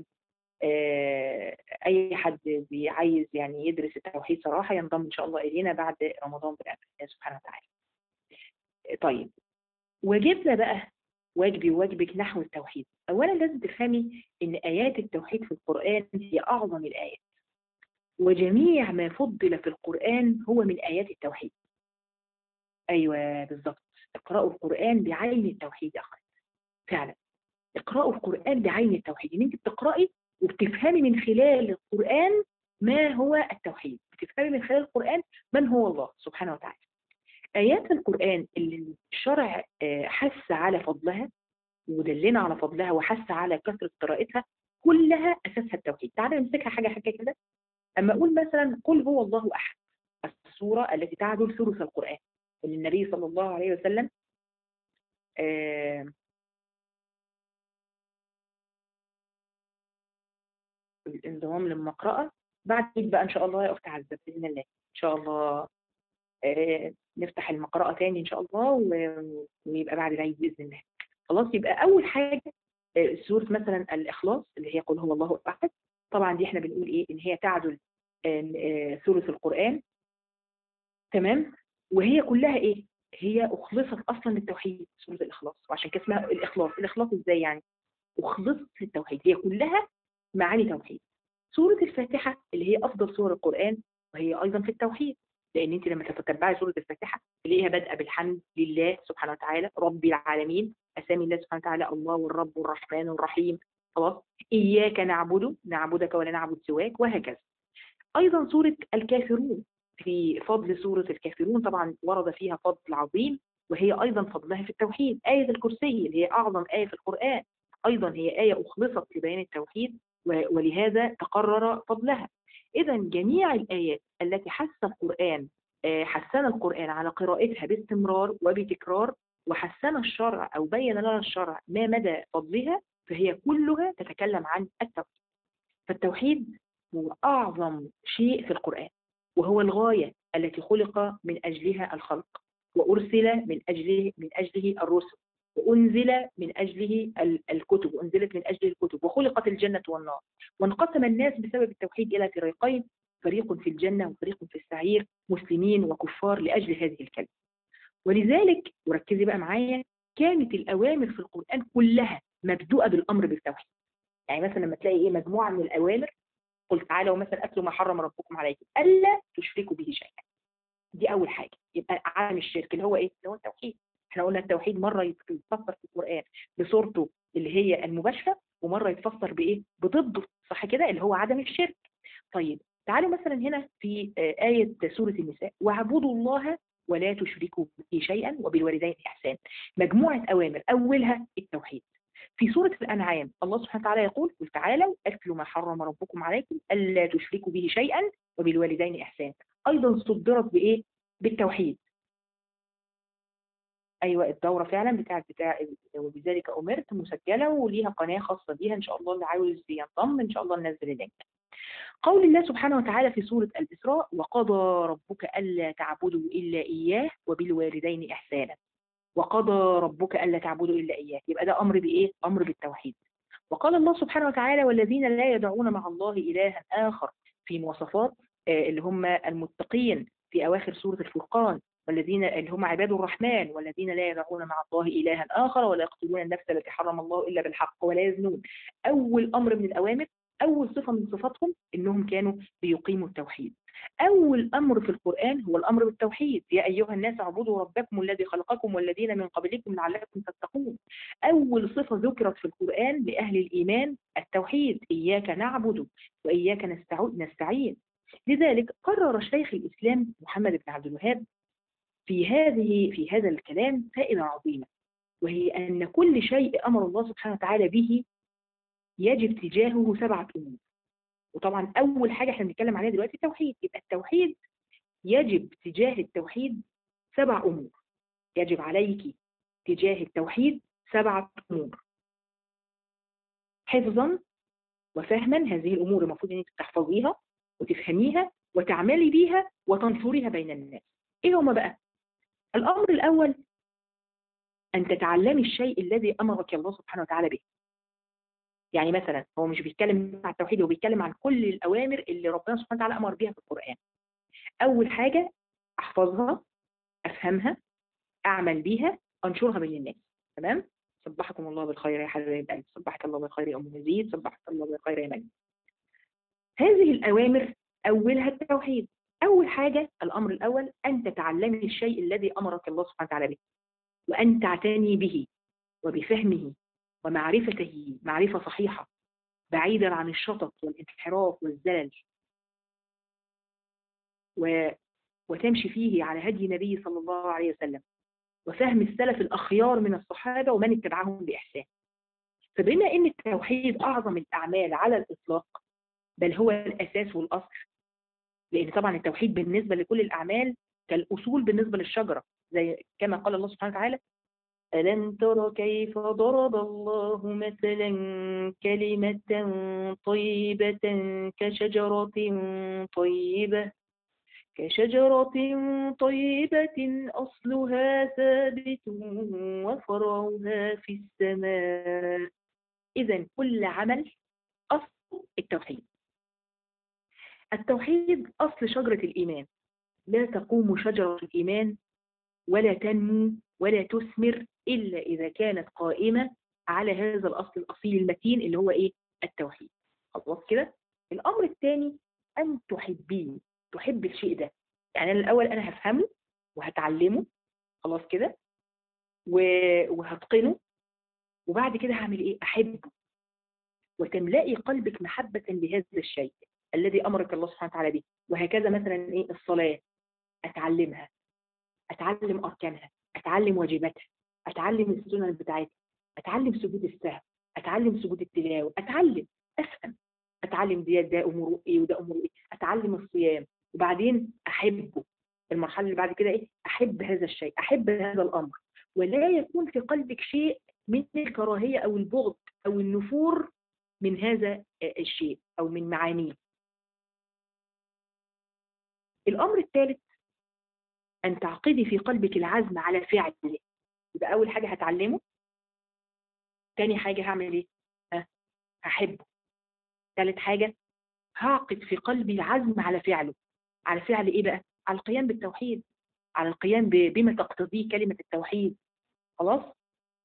اي حد عايز يعني يدرس التوحيد صراحه ينضم ان شاء الله الينا بعد رمضان بامر الله سبحانه وتعالى. طيب واجبنا بقى، واجبي وواجبك نحو التوحيد. اولا لازم تفهمي ان ايات التوحيد في القران هي اعظم الايات، وجميع ما فضل في القرآن هو من آيات التوحيد. أيوة بالظبط. اقرأوا القرآن بعين التوحيد يا أخي. فعلا اقرأوا القرآن بعين التوحيد، إن أنت بتقرأي وبتفهمي من خلال القرآن ما هو التوحيد، بتفهمي من خلال القرآن من هو الله سبحانه وتعالى. آيات القرآن اللي الشرع حث على فضلها ودلنا على فضلها وحث على كثرة قراءتها كلها أساسها التوحيد. تعالوا نمسكها حاجة كده. أما أقول مثلا قل هو الله أحد، السورة التي تعدل ثلث القرآن، اللي النبي صلى الله عليه وسلم الانضمام للمقرأة بعد عيد بقى إن شاء الله يا أخت عزة بإذن الله إن شاء الله. نفتح المقرأة تاني إن شاء الله ويبقى بعد العيد بإذن الله. خلاص يبقى أول حاجة سورة مثلا الإخلاص اللي هي قل هو الله أحد. طبعا دي احنا بنقول إيه إن هي تعدل سورة القرآن. تمام. وهي كلها إيه هي أخلصت أصلا للتوحيد سورة الإخلاص، وعشان كده اسمها الإخلاص. الإخلاص إزاي يعني؟ أخلصت للتوحيد، هي كلها معاني توحيد. سورة الفاتحة اللي هي أفضل سور القرآن وهي أيضا في التوحيد، لأن أنت لما تتبعي سورة الفاتحة تلاقيها بادئة بالحمد لله سبحانه وتعالى رب العالمين، أسامي الله سبحانه وتعالى الله والرب والرحمن والرحيم. خلاص. إياك نعبدك ولا نعبد سواك، وهكذا. أيضا سورة الكافرون، في فضل سورة الكافرون طبعا ورد فيها فضل عظيم، وهي أيضا فضلها في التوحيد. آية الكرسي اللي هي أعظم آية في القرآن أيضا هي آية أخلصت لبيان التوحيد، ولهذا تقرر فضلها. إذا جميع الآيات التي حثنا القرآن على قراءتها باستمرار وبتكرار، وحثنا الشرع أو بين لنا الشرع ما مدى فضلها، فهي كلها تتكلم عن التوحيد. فالتوحيد هو أعظم شيء في القرآن، وهو الغاية التي خلق من أجلها الخلق، وأرسل من أجله الرسل، وأنزل من أجله الكتب، وأنزلت من أجله الكتب، وخلقت الجنة والنار. وانقسم الناس بسبب التوحيد إلى فريقين، فريق في الجنة وفريق في السعير، مسلمين وكفار لأجل هذه الكلمة. ولذلك وركزي بقى معايا، كانت الأوامر في القرآن كلها مبدوءة بالأمر بالتوحيد. يعني مثلا لما تلاقي مجموعة من الأوامر، قل تعالوا مثلا أكلوا ما حرم ربكم عليكم ألا تشركوا به شيئا. دي أول حاجة، يبقى عالم الشرك اللي هو اللي هو التوحيد. احنا قلنا التوحيد مرة يتفسر في القرآن بصورته اللي هي المباشرة، ومرة يتفسر بضده، صح كده، اللي هو عدم الشرك. طيب تعالوا مثلا هنا في آية سورة النساء، واعبدوا الله ولا تشركوا به شيئا وبالوالدين إحسان. مجموعة أوامر أولها التوحيد. في سورة الأنعام الله سبحانه وتعالى يقول قل تعالوا أتلوا ما حرم ربكم عليكم ألا تشركوا به شيئا وبالوالدين إحسان. أيضا صدرت بالتوحيد. أيوة الدورة فعلا بتاع وبذلك أمرت مسجلة وليها قناة خاصة بيها إن شاء الله، اللي عاوز ينضم إن شاء الله ننزل اللينك. قول الله سبحانه وتعالى في سورة الإسراء وقضى ربك ألا تعبدوا إلا إياه وبالوالدين إحسانا. وقضى ربك ألا تعبدوا إلا إياه، يبقى ده أمر أمر بالتوحيد. وقال الله سبحانه وتعالى والذين لا يدعون مع الله إلها آخر، في مواصفات اللي هم المتقين في أواخر سورة الفرقان، والذين اللي هم عباد الرحمن والذين لا يدعون مع الله إلها آخر ولا يقتلون النفس التي حرم الله إلا بالحق ولا يزنون. أول أمر من الأوامر، أول صفة من صفاتهم إنهم كانوا بيقيموا التوحيد. أول أمر في القرآن هو الأمر بالتوحيد. يا أيها الناس اعبدوا ربكم الذي خلقكم والذين من قبلكم لعلكم تتقون. أول صفة ذكرت في القرآن لأهل الإيمان التوحيد، إياك نعبد وإياك نستعين. لذلك قرر شيخ الإسلام محمد بن عبد الوهاب في هذا الكلام فائدة عظيمة، وهي أن كل شيء أمر الله سبحانه وتعالى به يجب تجاهه 7 أمور. وطبعا أول حاجة احنا بنتكلم عليها دلوقتي التوحيد، يبقى التوحيد يجب تجاه التوحيد 7 أمور. يجب عليك تجاه التوحيد 7 أمور، حفظا وفهما. هذه الأمور المفروض أنك تحفظيها وتفهميها وتعملي بيها وتنشريها بين الناس. إيه هما بقى؟ الأمر الأول أن تتعلمي الشيء الذي أمرك الله سبحانه وتعالى به. يعني مثلا هو مش بيتكلم عن التوحيد، هو بيتكلم عن كل الأوامر اللي ربنا سبحانه وتعالى أمر بها في القرآن. أول حاجة أحفظها، أفهمها، أعمل بيها، أنشرها بين الناس. تمام؟ صبحكم الله بالخير يا حبايب قلبي، صبحك الله بالخير يا أم نزيد، صبحك الله بالخير يا مجد. هذه الأوامر أولها التوحيد. أول حاجة الأمر الأول أن تتعلمي الشيء الذي أمرك الله سبحانه وتعالى به، وأن تعتني به وبفهمه ومعرفته معرفة صحيحة بعيدا عن الشطط والانحراف والزلل، وتمشي فيه على هدي النبي صلى الله عليه وسلم وفهم السلف الأخيار من الصحابة ومن اتبعهم بإحسان. فبما أن التوحيد أعظم الأعمال على الإطلاق، بل هو الأساس والأصل، لأن طبعا التوحيد بالنسبة لكل الأعمال كالأصول بالنسبة للشجرة، زي كما قال الله سبحانه وتعالى: ألم تر كيف ضرب الله مثلا كلمة طيبة كشجرة طيبة كشجرة طيبة أصلها ثابت وفرعها في السماء. إذن كل عمل أصل التوحيد. التوحيد أصل شجرة الإيمان. لا تقوم شجرة الإيمان ولا تنمو ولا تثمر إلا إذا كانت قائمة على هذا الأصل الأصيل المتين اللي هو إيه؟ التوحيد. خلاص كده؟ الأمر الثاني أن تحبيه، تحب الشيء ده. يعني أنا الأول أنا هفهمه وهتعلمه، خلاص كده، وهتقنه، وبعد كده هعمل إيه؟ أحبه، وتملئي قلبك محبة لهذا الشيء الذي أمرك الله سبحانه وتعالى به. وهكذا مثلا إيه؟ الصلاة أتعلمها، أتعلم أركانها، أتعلم واجباتها، أتعلم السنن بتاعتها، أتعلم سجود السهو، أتعلم سجود التلاوة، أفهم، أتعلم ده أمره إيه وده أمره إيه، أتعلم الصيام، وبعدين أحبه. المرحلة اللي بعد كده إيه؟ أحب هذا الشيء، أحب هذا الأمر، ولا يكون في قلبك شيء من الكراهية أو البغض أو النفور من هذا الشيء أو من معانيه. الأمر الثالث أن تعقدي في قلبك العزم على فعله. يبقى أول حاجة هتعلمه، تاني حاجة هعمل إيه؟ هحبه، ثالث حاجة هعقد في قلبي العزم على فعله. على فعل إيه بقى؟ على القيام بالتوحيد، على القيام بما تقتضيه كلمة التوحيد. خلاص؟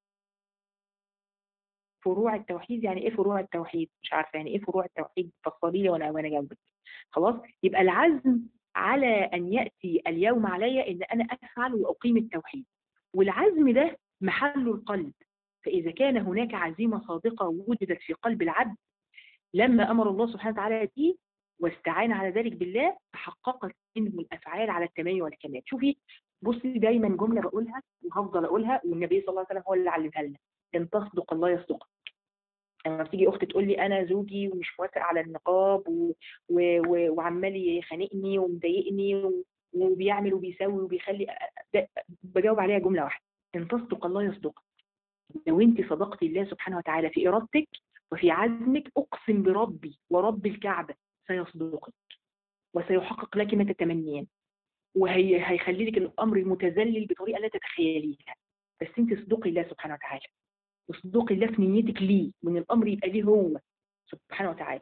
فروع التوحيد يعني إيه فروع التوحيد؟ مش عارفة يعني إيه فروع التوحيد، فصلي لي وأنا جاوبك. خلاص؟ يبقى العزم على أن يأتي اليوم علي إن أنا أفعل وأقيم التوحيد، والعزم ده محل القلب. فإذا كان هناك عزيمة صادقة وجدت في قلب العبد لما أمر الله سبحانه وتعالى به واستعان على ذلك بالله، تحققت منه الأفعال على التمام والكمال. شوفي، بصي، دايما جملة بقولها وهفضل أقولها، والنبي صلى الله عليه وسلم هو اللي علمها لنا: إن تصدق الله يصدقك. لما بتيجي أخت تقول لي أنا زوجي ومش موافق على النقاب وعمال يخانقني ومضايقني وبيعمل وبيسوي وبيخلي، بجاوب عليها جملة واحدة: إن تصدق الله يصدقك. لو انت صدقتي الله سبحانه وتعالى في إرادتك وفي عزمك، أقسم بربي ورب الكعبة سيصدقك وسيحقق لك ما تتمنين، وهيخلي لك الأمر متذلل بطريقة لا تتخيليها. بس انت صدقي الله سبحانه وتعالى، وصدقي الله في نيتك ليه، وان الأمر يبقى ليه هو سبحانه وتعالى.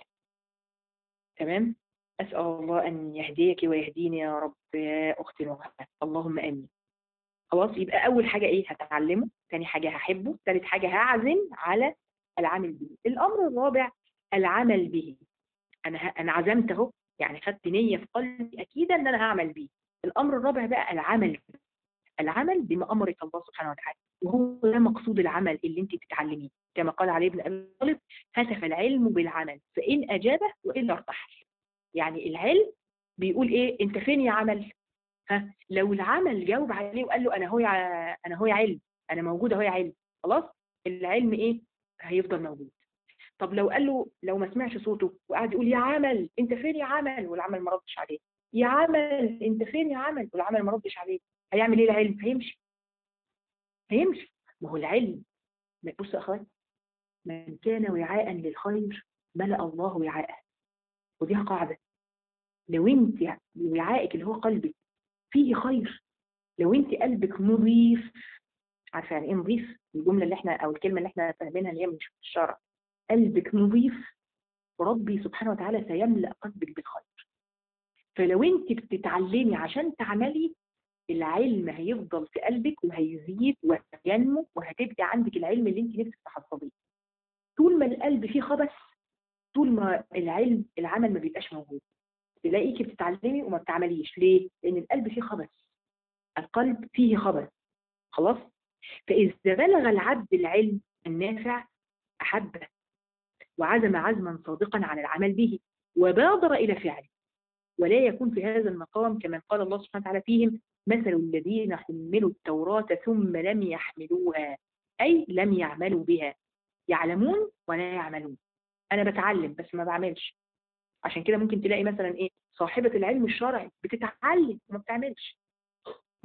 تمام؟ أسأل الله أن يهديك ويهديني يا رب يا أختي نهى، اللهم آمين. خلاص، يبقى أول حاجة إيه؟ هتعلمه، ثاني حاجة هحبه، ثالث حاجة هعزم على العمل به. الأمر الرابع العمل به. أنا عزمت أهو، يعني خدت نية في قلبي أكيد إن أنا هعمل به. الأمر الرابع بقى العمل، العمل بما أمرك الله سبحانه وتعالى، وهو ده مقصود العمل اللي أنت بتتعلميه. كما قال علي بن أبي طالب: هتف العلم بالعمل فإن أجابه وإلا ارتحل. يعني العلم بيقول إيه؟ أنت فين يا عمل؟ لو العمل جاوب عليه وقال له انا هو يا علم، انا موجود اهو يا علم، خلاص العلم ايه؟ هيفضل موجود. طب لو قال له، لو ما سمعش صوته وقعد يقول يا عمل انت فين يا عمل، والعمل ما ردش عليه، يا عمل انت فين يا عمل، والعمل ما ردش عليه، هيعمل ايه العلم؟ هيمشي. ما هو العلم، بص يا اخوات، من كان وعاء للخير ملأ الله وعاءه. ودي قاعده. لو انت وعائك اللي هو قلبك فيه خير، لو انت قلبك نظيف، عارفه يعني ايه نظيف؟ الجمله اللي احنا او الكلمه اللي احنا فاهمينها اللي هي مش في الشرع، قلبك نظيف، ربي سبحانه وتعالى سيملأ قلبك بالخير. فلو انت بتتعلمي عشان تعملي، العلم هيفضل في قلبك وهيزيد وهينمو، وهتبقى عندك العلم اللي انت نفسك تحصليه. طول ما القلب فيه خبث، طول ما العمل ما بيبقاش موجود. تلاقيكي بتتعلمي وما بتعمليش. ليه؟ لان القلب فيه خبث، القلب فيه خبث. خلاص. فإذا بلغ العبد العلم النافع أحبه، وعزم عزما صادقا على العمل به، وبادر إلى فعله. ولا يكون في هذا المقام كما قال الله سبحانه وتعالى فيهم: مثل الذين حملوا التوراة ثم لم يحملوها، أي لم يعملوا بها، يعلمون ولا يعملون. أنا بتعلم بس ما بعملش. عشان كده ممكن تلاقي مثلا إيه؟ صاحبة العلم الشرعي بتتعلم وما بتعملش،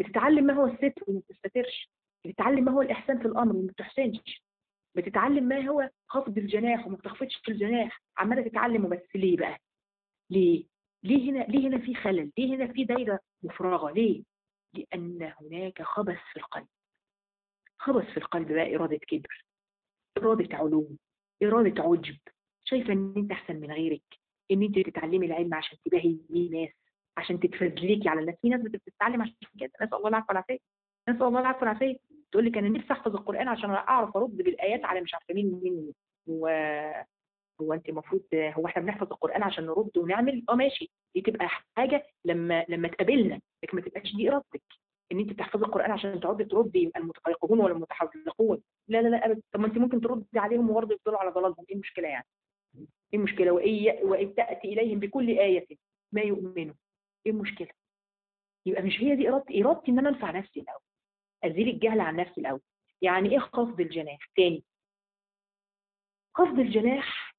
بتتعلم ما هو الستر وما بتستترش، بتتعلم ما هو الإحسان في الأمر وما بتحسنش، بتتعلم ما هو خفض الجناح وما بتخفضش في الجناح، عمالة تتعلم. وبس ليه بقى؟ ليه؟ ليه هنا في خلل؟ ليه هنا في دايرة مفرغة؟ ليه؟ لأن هناك خبث في القلب. خبث في القلب بقى، إرادة كبر، إرادة علو، إرادة عجب، شايفة إن أنت أحسن من غيرك، إن أنت تتعلمي العلم عشان تباهي الناس، عشان تتفزلكي على الناس. في ناس بتتعلم عشان كده، نسأل الله العفو والعافية، نسأل الله العفو والعافية. تقول لك أنا نفسي أحفظ القرآن عشان أعرف أرد بالآيات على مش عارفة مين. هو أنت المفروض، هو إحنا بنحفظ القرآن عشان نرد ونعمل؟ ماشي، دي تبقى حاجة لما تقابلنا، لكن ما تبقاش دي إرادتك ان انت تحفظي القران عشان تقعدي تردي يبقى المتفيقون ولا المتحذقون. لا لا لا ابدا. طب ما انت ممكن تردي عليهم وبرضه يفضلوا على ضلالهم، ايه المشكله يعني؟ ايه المشكله؟ وإن تاتي اليهم بكل ايه ما يؤمنوا، ايه المشكله؟ يبقى مش هي دي ارادتي. ارادتي ان انا انفع نفسي الاول، ازيل الجهل عن نفسي الاول. يعني ايه خفض الجناح؟ تاني، خفض الجناح،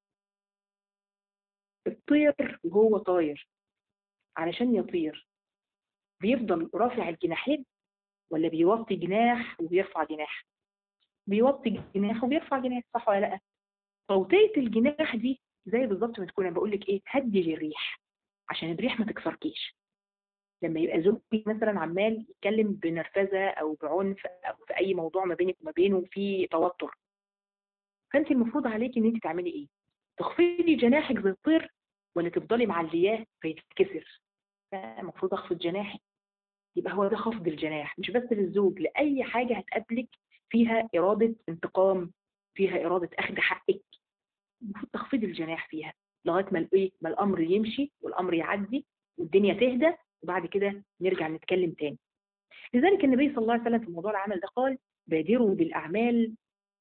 الطير وهو طاير علشان يطير بيفضل رافع الجناحين ولا بيوطي جناح وبيرفع جناح؟ بيوطي جناح وبيرفع جناح، صح ولا لا؟ توطية الجناح دي زي بالظبط ما تكون انا بقول لك ايه، هدي الريح عشان الريح ما تكسركيش. لما يبقى زوجي مثلا عمال يتكلم بنرفزه او بعنف او في اي موضوع ما بينك وما بينه في توتر، فانت المفروض عليكي ان انت تعملي ايه؟ تخفضي جناحك زي الطير ولا تفضلي معلياه فيتكسر؟ المفروض اخفض جناحي. يبقى هو ده خفض الجناح، مش بس للزوج، لاي حاجه هتقابلك فيها اراده انتقام، فيها اراده اخذ حقك، المفروض تخفيض الجناح فيها لغايه ما ما الامر يمشي والامر يعدي والدنيا تهدى، وبعد كده نرجع نتكلم تاني. لذلك النبي صلى الله عليه وسلم في موضوع العمل ده قال: بادروا بالاعمال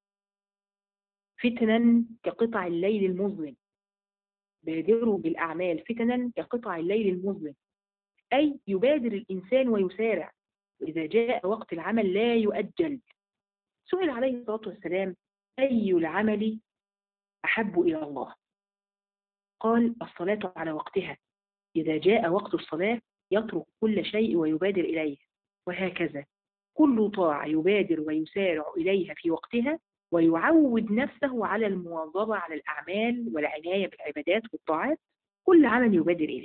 فتنا كقطع الليل المظلم. بادروا بالاعمال فتنا كقطع الليل المظلم، اي يبادر الانسان ويسارع، واذا جاء وقت العمل لا يؤجل. سئل عليه الصلاه والسلام: اي العمل احب الى الله؟ قال: الصلاه على وقتها، إذا جاء وقت الصلاة يترك كل شيء ويبادر إليه، وهكذا كل طاعة يبادر ويسارع إليها في وقتها، ويعود نفسه على المواظبة على الأعمال والعناية بالعبادات والطاعات. كل عمل يبادر إليه،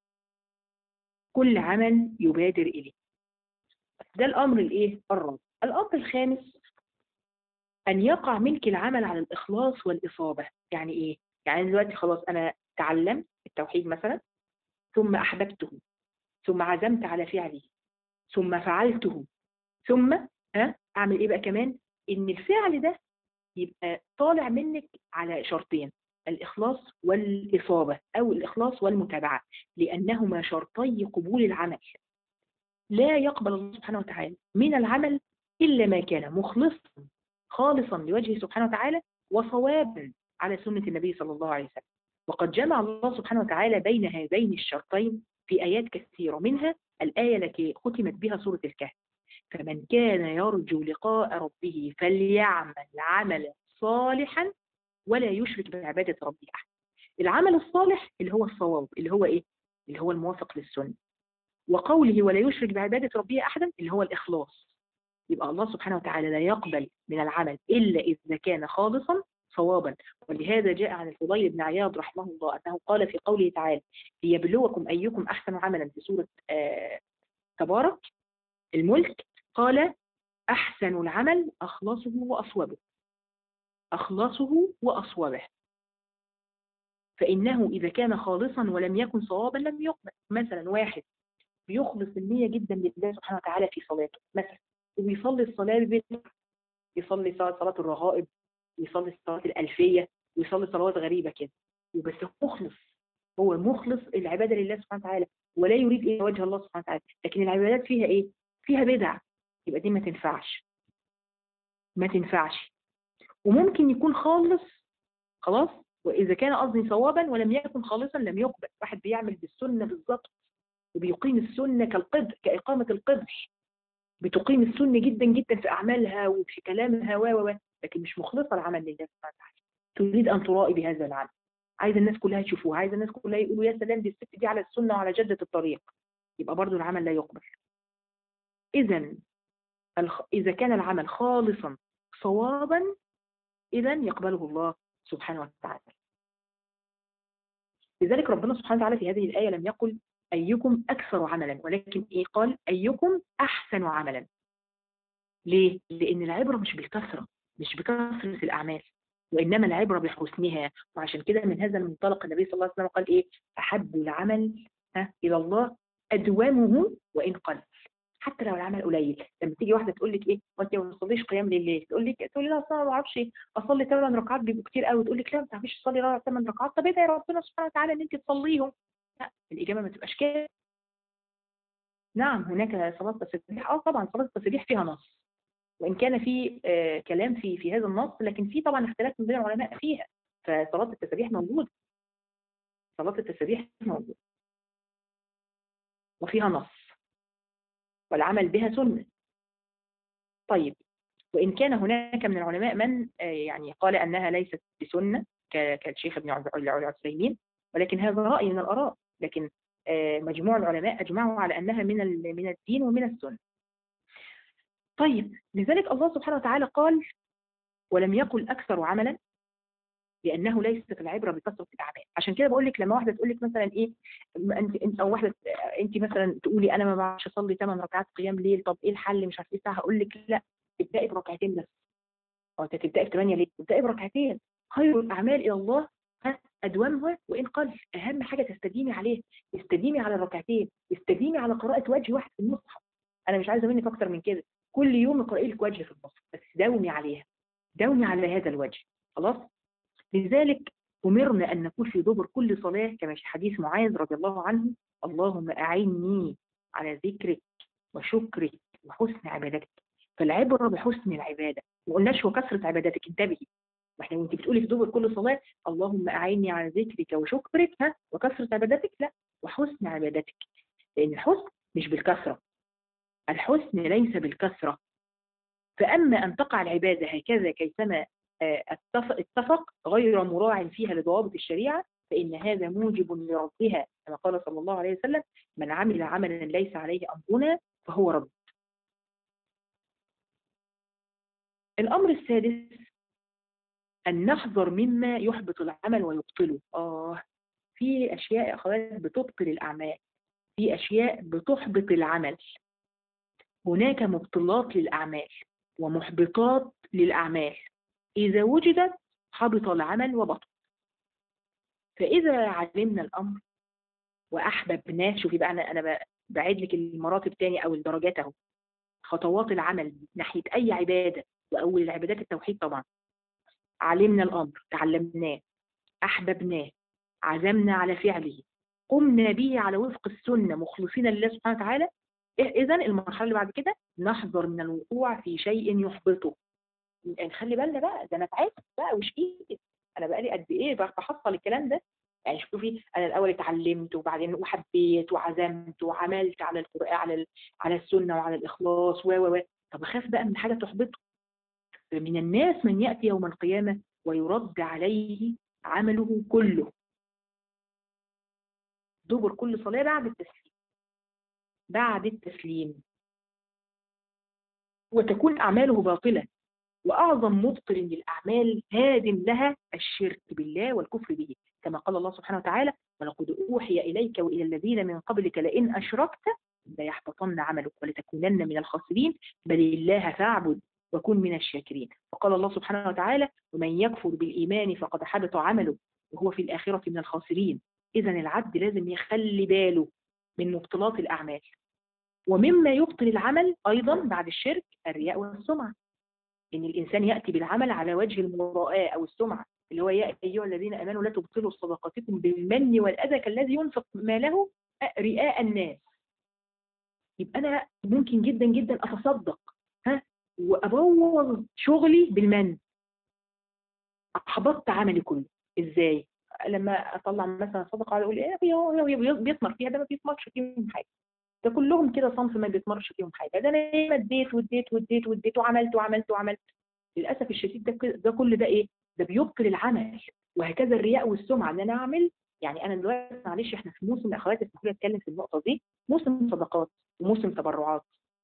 كل عمل يبادر إليه. ده الأمر الإيه؟ الرابع. الأمر الخامس: أن يقع منك العمل على الإخلاص والإصابة. يعني إيه؟ يعني دلوقتي خلاص أنا تعلمت التوحيد مثلا، ثم أحببته، ثم عزمت على فعله، ثم فعلته، ثم أعمل إيه بقى كمان؟ إن الفعل ده يبقى طالع منك على شرطين: الإخلاص والإصابة، أو الإخلاص والمتابعة، لأنهما شرطي قبول العمل. لا يقبل الله سبحانه وتعالى من العمل إلا ما كان مخلصا خالصا لوجهه سبحانه وتعالى، وصوابا على سنة النبي صلى الله عليه وسلم. وقد جمع الله سبحانه وتعالى بين هذين الشرطين في آيات كثيرة، منها الآية التي ختمت بها سورة الكهف: فمن كان يرجو لقاء ربه فليعمل عملا صالحا ولا يشرك بعبادة ربه أحد. العمل الصالح اللي هو الصواب، اللي هو إيه؟ اللي هو الموافق للسنة. وقوله ولا يشرك بعبادة ربه أحدا اللي هو الإخلاص. يبقى الله سبحانه وتعالى لا يقبل من العمل إلا إذا كان خالصا صوابا. ولهذا جاء عن الفضيل بن عياض رحمه الله أنه قال في قوله تعالى: ليبلوكم أيكم أحسن عملا، في سورة تبارك الملك، قال: أحسن العمل أخلصه وأصوبه، أخلصه وأصوبه، فإنه إذا كان خالصا ولم يكن صوابا لم يقبل. مثلا واحد بيخلص النية جدا لله سبحانه وتعالى في صلاته مثلا، وبيصلي الصلاة ببيته، يصلي صلاة الرغائب، ويصلي صلاة الألفية، ويصلي صلوات غريبة كده، وبس مخلص، هو مخلص العبادة لله سبحانه وتعالى ولا يريد إلا وجه الله سبحانه وتعالى. لكن العبادات فيها إيه؟ فيها بدع، يبقى دي ما تنفعش، ما تنفعش. وممكن يكون خالص خلاص، وإذا كان قصدي صوابا ولم يكن خالصا لم يقبل. واحد بيعمل بالسنة بالظبط وبيقيم السنة كالقدر، كإقامة القدر، بتقيم السنة جدا جدا في أعمالها وفي كلامها لكن مش مخلصة العمل لله سبحانه وتعالى. تريد أن ترائي بهذا العمل، عايز الناس كلها تشوفوها، عايز الناس كلها يقولوا يا سلام دي الست دي على السنة وعلى جدة الطريق، يبقى برضو العمل لا يقبل. إذا كان العمل خالصا صوابا إذا يقبله الله سبحانه وتعالى. لذلك ربنا سبحانه وتعالى في هذه الآية لم يقل أيكم أكثر عملا، ولكن قال أيكم أحسن عملا. ليه؟ لأن العبرة مش بالكثرة، مش بكثرة الأعمال، وإنما العبرة بحسنها. وعشان كده من هذا المنطلق النبي صلى الله عليه وسلم قال أحب العمل إلى الله أدومه وإن قل. حتى لو العمل قليل. لما تيجي واحده تقول لك وانت ما بتصليش قيام الليل، تقول لي لا اصل انا ما بعرفش اصلي 8 ركعات بيبقوا كتير قوي. تقول لك لا ما تعرفيش تصلي 8 ركعات. طب ادعي ربنا سبحانه وتعالى ان انت تصليهم. لا، الاجابه ما تبقاش كده. نعم هناك صلاه التسبيح، طبعا صلاه التسبيح فيها نص، وان كان في كلام في هذا النص، لكن في طبعا اختلاف من بين العلماء فيها. فصلاه التسبيح موجوده، صلاه التسبيح موجوده وفيها نص، والعمل بها سنه. طيب، وإن كان هناك من العلماء من يعني قال أنها ليست بسنة كالشيخ ابن العثيمين، ولكن هذا رأي من الآراء. لكن مجموع العلماء أجمعوا على أنها من الدين ومن السنة. طيب، لذلك الله سبحانه وتعالى قال ولم يقل أكثر عملا، لأنه ليست العبرة بكثرة الأعمال. عشان كده بقول لك لما واحدة تقول لك مثلا أنت أو واحدة أنت مثلا تقولي أنا ما بعرفش أصلي 8 ركعات قيام ليل، طب إيه الحل؟ مش عارفة إيه. هقول لك لا، ابدأي بركعتين بس. أو تبدأي ب8 ليه؟ تبدأي بركعتين. خير الأعمال إلى الله أدومها وإن قل. أهم حاجة تستديمي عليه، استديمي على الركعتين، استديمي على قراءة وجه واحد في المصحف. أنا مش عايزة منك أكتر من كده. كل يوم اقرأي لك وجه في المصحف، بس داومي عليها، داومي على هذا الوجه. خلاص؟ لذلك أمرنا أن نقول في دبر كل صلاة كما في حديث معاذ رضي الله عنه: اللهم أعني على ذكرك وشكرك وحسن عبادتك. فالعبرة بحسن العبادة، ما قلناش وكثرة عبادتك. انتبهي، واحنا وانت بتقولي في دبر كل صلاة اللهم أعني على ذكرك وشكرك وكثرة عبادتك، لا، وحسن عبادتك. لأن الحسن مش بالكثرة، الحسن ليس بالكثرة. فأما أن تقع العبادة هكذا كيفما اتفق غير مراع فيها لضوابط الشريعة، فإن هذا موجب لردها، كما قال صلى الله عليه وسلم: من عمل عملا ليس عليه أمرنا فهو رد. الأمر السادس أن نحذر مما يحبط العمل ويبطله. في أشياء يا أخوات بتبطل الأعمال، في أشياء بتحبط العمل. هناك مبطلات للأعمال ومحبطات للأعمال، إذا وجدت حبط العمل وبطل. فإذا علمنا الأمر وأحببناه، شوفي بقى أنا بعيد لك المراتب تاني أو الدرجات أهو، خطوات العمل ناحية أي عبادة، وأول العبادات التوحيد طبعا. علمنا الأمر، تعلمناه، أحببناه، عزمنا على فعله، قمنا به على وفق السنة مخلصين لله سبحانه وتعالى. إذن المرحلة اللي بعد كده نحذر من الوقوع في شيء يحبطه. يعني خلي بالنا بقى، ده أنا تعبت بقى وشقيت، أنا بقى لي قد إيه بحصل الكلام ده. يعني شوفي، أنا الأول اتعلمت وبعدين وحبيت وعزمت وعملت على القرآن، على السنة وعلى الإخلاص طب أخاف بقى من حاجة تحبطه. من الناس من يأتي يوم القيامة ويرد عليه عمله كله. دبر كل صلاة بعد التسليم وتكون أعماله باطلة. وأعظم مبطل للأعمال هادم لها الشرك بالله والكفر به، كما قال الله سبحانه وتعالى: ولقد أوحي إليك وإلى الذين من قبلك لئن أشركت ليحبطن عملك ولتكونن من الخاسرين بل الله فاعبد وكن من الشاكرين. وقال الله سبحانه وتعالى: ومن يكفر بالإيمان فقد حبط عمله وهو في الآخرة من الخاسرين. إذا العبد لازم يخلي باله من مبطلات الأعمال. ومما يبطل العمل أيضا بعد الشرك الرياء والسمعة، إن الإنسان يأتي بالعمل على وجه المراءة أو السمعة، اللي هو: يا أيها الذين آمنوا لا تبطلوا صدقاتكم بالمن والأذى كالذي ينفق ماله رئاء الناس. يبقى أنا ممكن جدا جدا أتصدق وأبوظ شغلي بالمن، أحبطت عملي كله. إزاي؟ لما أطلع مثلا صدقة أقول هو بيثمر فيها، ده ما بيثمرش فيهم حاجة، ده كلهم كده صنف ما بيثمرش فيهم حاجة، ده أنا اديت واديت وعملت. للأسف الشديد ده كل ده ده بيبطل العمل. وهكذا الرياء والسمعة، ان انا اعمل. يعني انا دلوقتي معلش احنا في موسم، اخواتي اسمحوا لي اتكلم في النقطة دي، موسم صدقات وموسم تبرعات.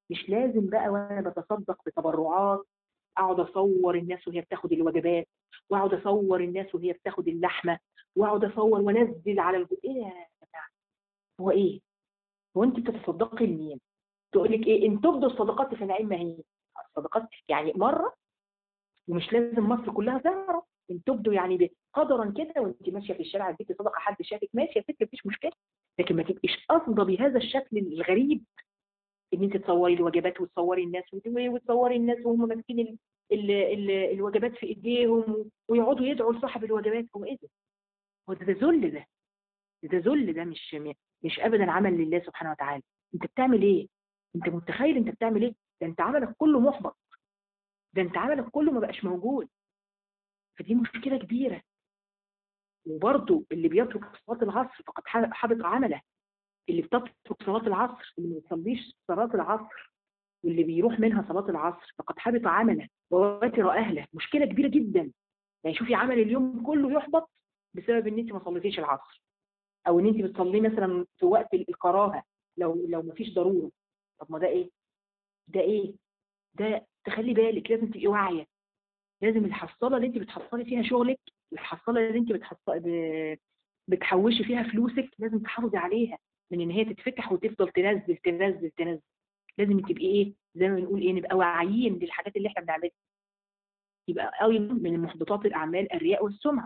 مش لازم بقى وانا بتصدق بتبرعات اقعد اصور الناس وهي بتاخد الوجبات، واقعد اصور الناس وهي بتاخد اللحمه، واقعد اصور وانزل على ايه يا جماعه؟ هو ايه؟ هو انت بتتصدقي لمين؟ تقول لك ايه؟ ان تبدوا الصدقات فنعم ما هي. الصدقات يعني مره، ومش لازم مصر كلها تعرف. ان تبدوا يعني قدرا كده وانت ماشيه في الشارع اديتي صدقه حد شافك ماشي يا ست مفيش مشكله، لكن ما تبقيش قاصده بهذا الشكل الغريب ان انت تصوري الوجبات وتصوري الناس وتصوري الناس وهم ماسكين الوجبات في ايديهم ويقعدوا يدعوا لصاحب الوجبات. هو ايه ده؟ هو ده ذل ده. ده ذل ده، مش ابدا عمل لله سبحانه وتعالى. انت بتعمل ايه؟ انت متخيل انت بتعمل ايه؟ ده انت عملك كله محبط، ده انت عملك كله ما بقاش موجود. فدي مشكله كبيره. وبرضه اللي بيترك صلاه العصر فقد حبط عمله. اللي بتترك صلاه العصر، اللي ما بيصليش صلاه العصر واللي بيروح منها صلاه العصر فقد حبط عمله ووتر اهله. مشكله كبيره جدا. يعني شوفي عمل اليوم كله يحبط بسبب ان انت ما صليتيش العصر، او ان انت بتصليه مثلا في وقت الكراهه لو ما فيش ضروره. طب ما ده ايه؟ ده ايه؟ ده تخلي بالك، لازم تبقي واعيه. لازم الحصاله اللي انت بتحصلي فيها شغلك، الحصاله اللي انت بتحوشي فيها فلوسك، لازم تحافظي عليها من ان هي تتفتح وتفضل تنزل تنزل تنزل. لازم تبقي ايه زي ما بنقول ايه، نبقى واعيين للحاجات اللي احنا بنعملها. يبقى قوي من محبطات الاعمال الرياء والسمعه.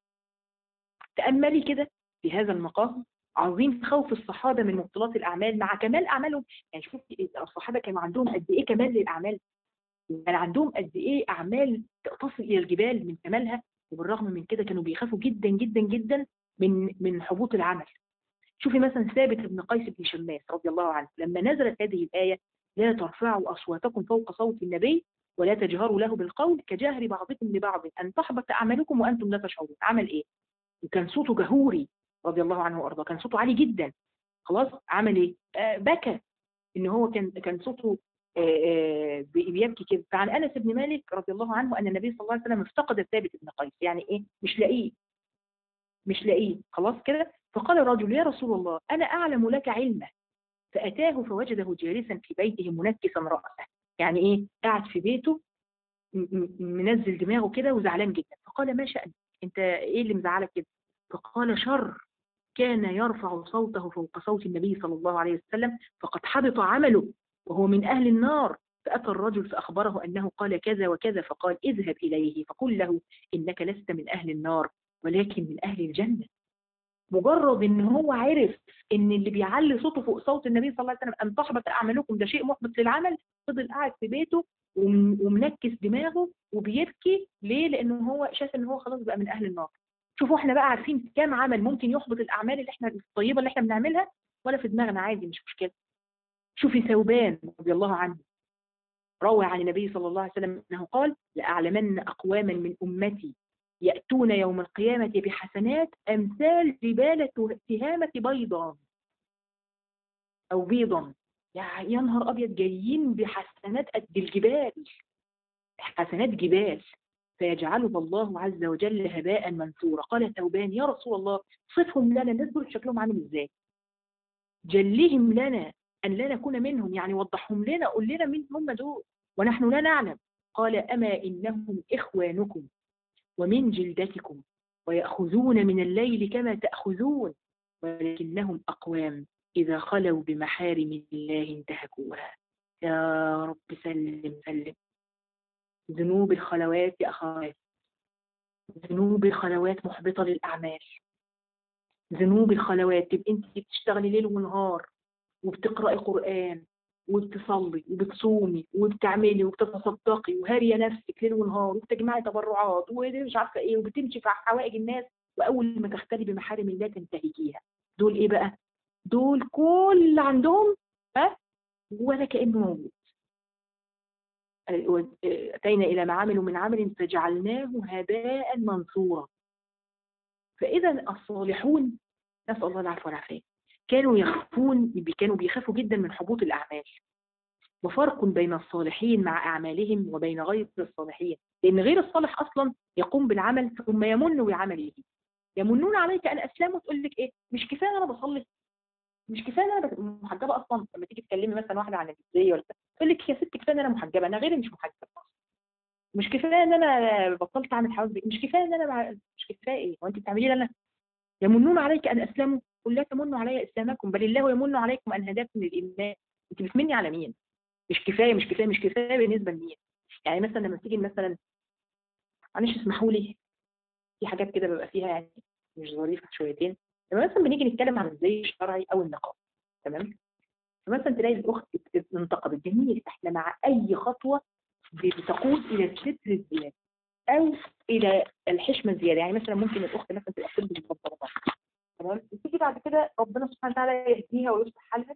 تاملي كده في هذا المقام عظيم خوف الصحابه من مبطلات الاعمال مع كمال اعمالهم. يعني شوفي الصحابه كانوا عندهم قد ايه كمال للاعمال، كان عندهم قد ايه اعمال تصل الى الجبال من كمالها، وبالرغم من كده كانوا بيخافوا جدا جدا جدا من حبوط العمل. شوفي مثلا ثابت بن قيس بن شماس رضي الله عنه لما نزلت هذه الآية: لا ترفعوا أصواتكم فوق صوت النبي ولا تجهروا له بالقول كجهر بعضكم لبعض أن تحبط أعمالكم وأنتم لا تشعرون. عمل إيه؟ وكان صوته جهوري رضي الله عنه وأرضاه، كان صوته عالي جدا. خلاص عمل إيه؟ بكى. إن هو كان صوته بيبكي كده. فعن أنس بن مالك رضي الله عنه أن النبي صلى الله عليه وسلم افتقد ثابت بن قيس. يعني إيه؟ مش لاقيه خلاص كده. فقال الرجل: يا رسول الله أنا أعلم لك علما. فأتاه فوجده جالسا في بيته منكسا رأسه. يعني إيه؟ قاعد في بيته منزل دماغه كده وزعلان جدا. فقال: ما شأنك؟ أنت إيه اللي مزعلك كده؟ فقال: شر، كان يرفع صوته فوق صوت النبي صلى الله عليه وسلم فقد حبط عمله وهو من أهل النار. فأتى الرجل فأخبره أنه قال كذا وكذا. فقال: اذهب إليه فقل له إنك لست من أهل النار ولكن من أهل الجنة. مجرد ان هو عرف ان اللي بيعلي صوته فوق صوت النبي صلى الله عليه وسلم ان تحبط اعمالكم ده شيء محبط للعمل، فضل قاعد في بيته ومنكس دماغه وبيبكي. ليه؟ لانه هو شايف ان هو خلاص بقى من اهل النار. شوفوا احنا بقى عارفين كام عمل ممكن يحبط الاعمال اللي احنا الطيبه اللي احنا بنعملها، ولا في دماغنا عادي مش مشكله. شوفي ثوبان رضي الله عنه روى عن النبي صلى الله عليه وسلم انه قال: لاعلمن اقواما من امتي يأتون يوم القيامة بحسنات أمثال جبال تهامة بيضا أو بيضا. يا نهار أبيض، جايين بحسنات قد الجبال، حسنات جبال. فيجعلها الله عز وجل هباء منثورا. قال ثوبان: يا رسول الله صفهم لنا، الناس دول شكلهم عامل ازاي؟ جلهم لنا أن لا نكون منهم، يعني وضحهم لنا، قول لنا مين هم دول ونحن لا نعلم. قال: أما إنهم إخوانكم ومن جلدتكم ويأخذون من الليل كما تأخذون ولكنهم أقوام إذا خلوا بمحارم الله انتهكوها. يا رب سلم سلم. ذنوب الخلوات يا أخوات، ذنوب الخلوات محبطة للأعمال. ذنوب الخلوات تبقى أنت بتشتغلي ليل ونهار وبتقرأي قرآن وبتصلي وبتصومي وبتعملي وبتتصدقي وهاريه نفسك ليل ونهار وبتجمعي تبرعات ومش عارفه ايه وبتمشي في حوائج الناس، واول ما تختلي بمحارم الله تنتهكيها. دول ايه بقى؟ دول كل اللي عندهم ها ولا كانه موجود. اتينا الى ما عملوا من عمل فجعلناه هباء منثورا. فاذا الصالحون نسال الله العفو والعافيه كانوا بيخافوا جدا من حبوط الاعمال. وفرق بين الصالحين مع أعمالهم وبين غير الصالحين، لأن غير الصالح أصلا يقوم بالعمل ثم يمن بعمله. يمنون عليك أن أسلموا، تقول لك إيه؟ مش كفاية أنا بصلي؟ مش كفاية أنا محجبة أصلا؟ لما تيجي تكلمي مثلا واحدة عن الجنسية ولا تقول لك يا ست كفايه ان انا محجبه، انا غيري مش محجبه، مش كفايه ان انا بطلت اعمل حواجبي، مش كفايه ان انا مش كفايه ايه، هو انت بتعملي لي انا؟ يمنون عليك ان اسلموا، قل لا تمنوا علي اسلامكم بل الله يمن عليكم ان هداكم للايمان. انت بتمني على مين؟ مش كفايه مش كفايه مش كفايه بالنسبه لمين؟ يعني مثلا لما تيجي مثلا، معلش اسمحوا لي، في حاجات كده بيبقى فيها يعني مش ظريفه شويتين. لما مثلا بنيجي نتكلم عن الزي الشرعي او النقاب، تمام؟ فمثلا تلاقي الاخت انتقبت، جميل، احنا مع اي خطوه بتقود الى الستر الزياده او الى الحشمه الزياده. يعني مثلا ممكن الاخت مثلا تبقى بتلبس البنطلونات، تمام، تيجي بعد كده ربنا سبحانه وتعالى يهديها ويصلح حالها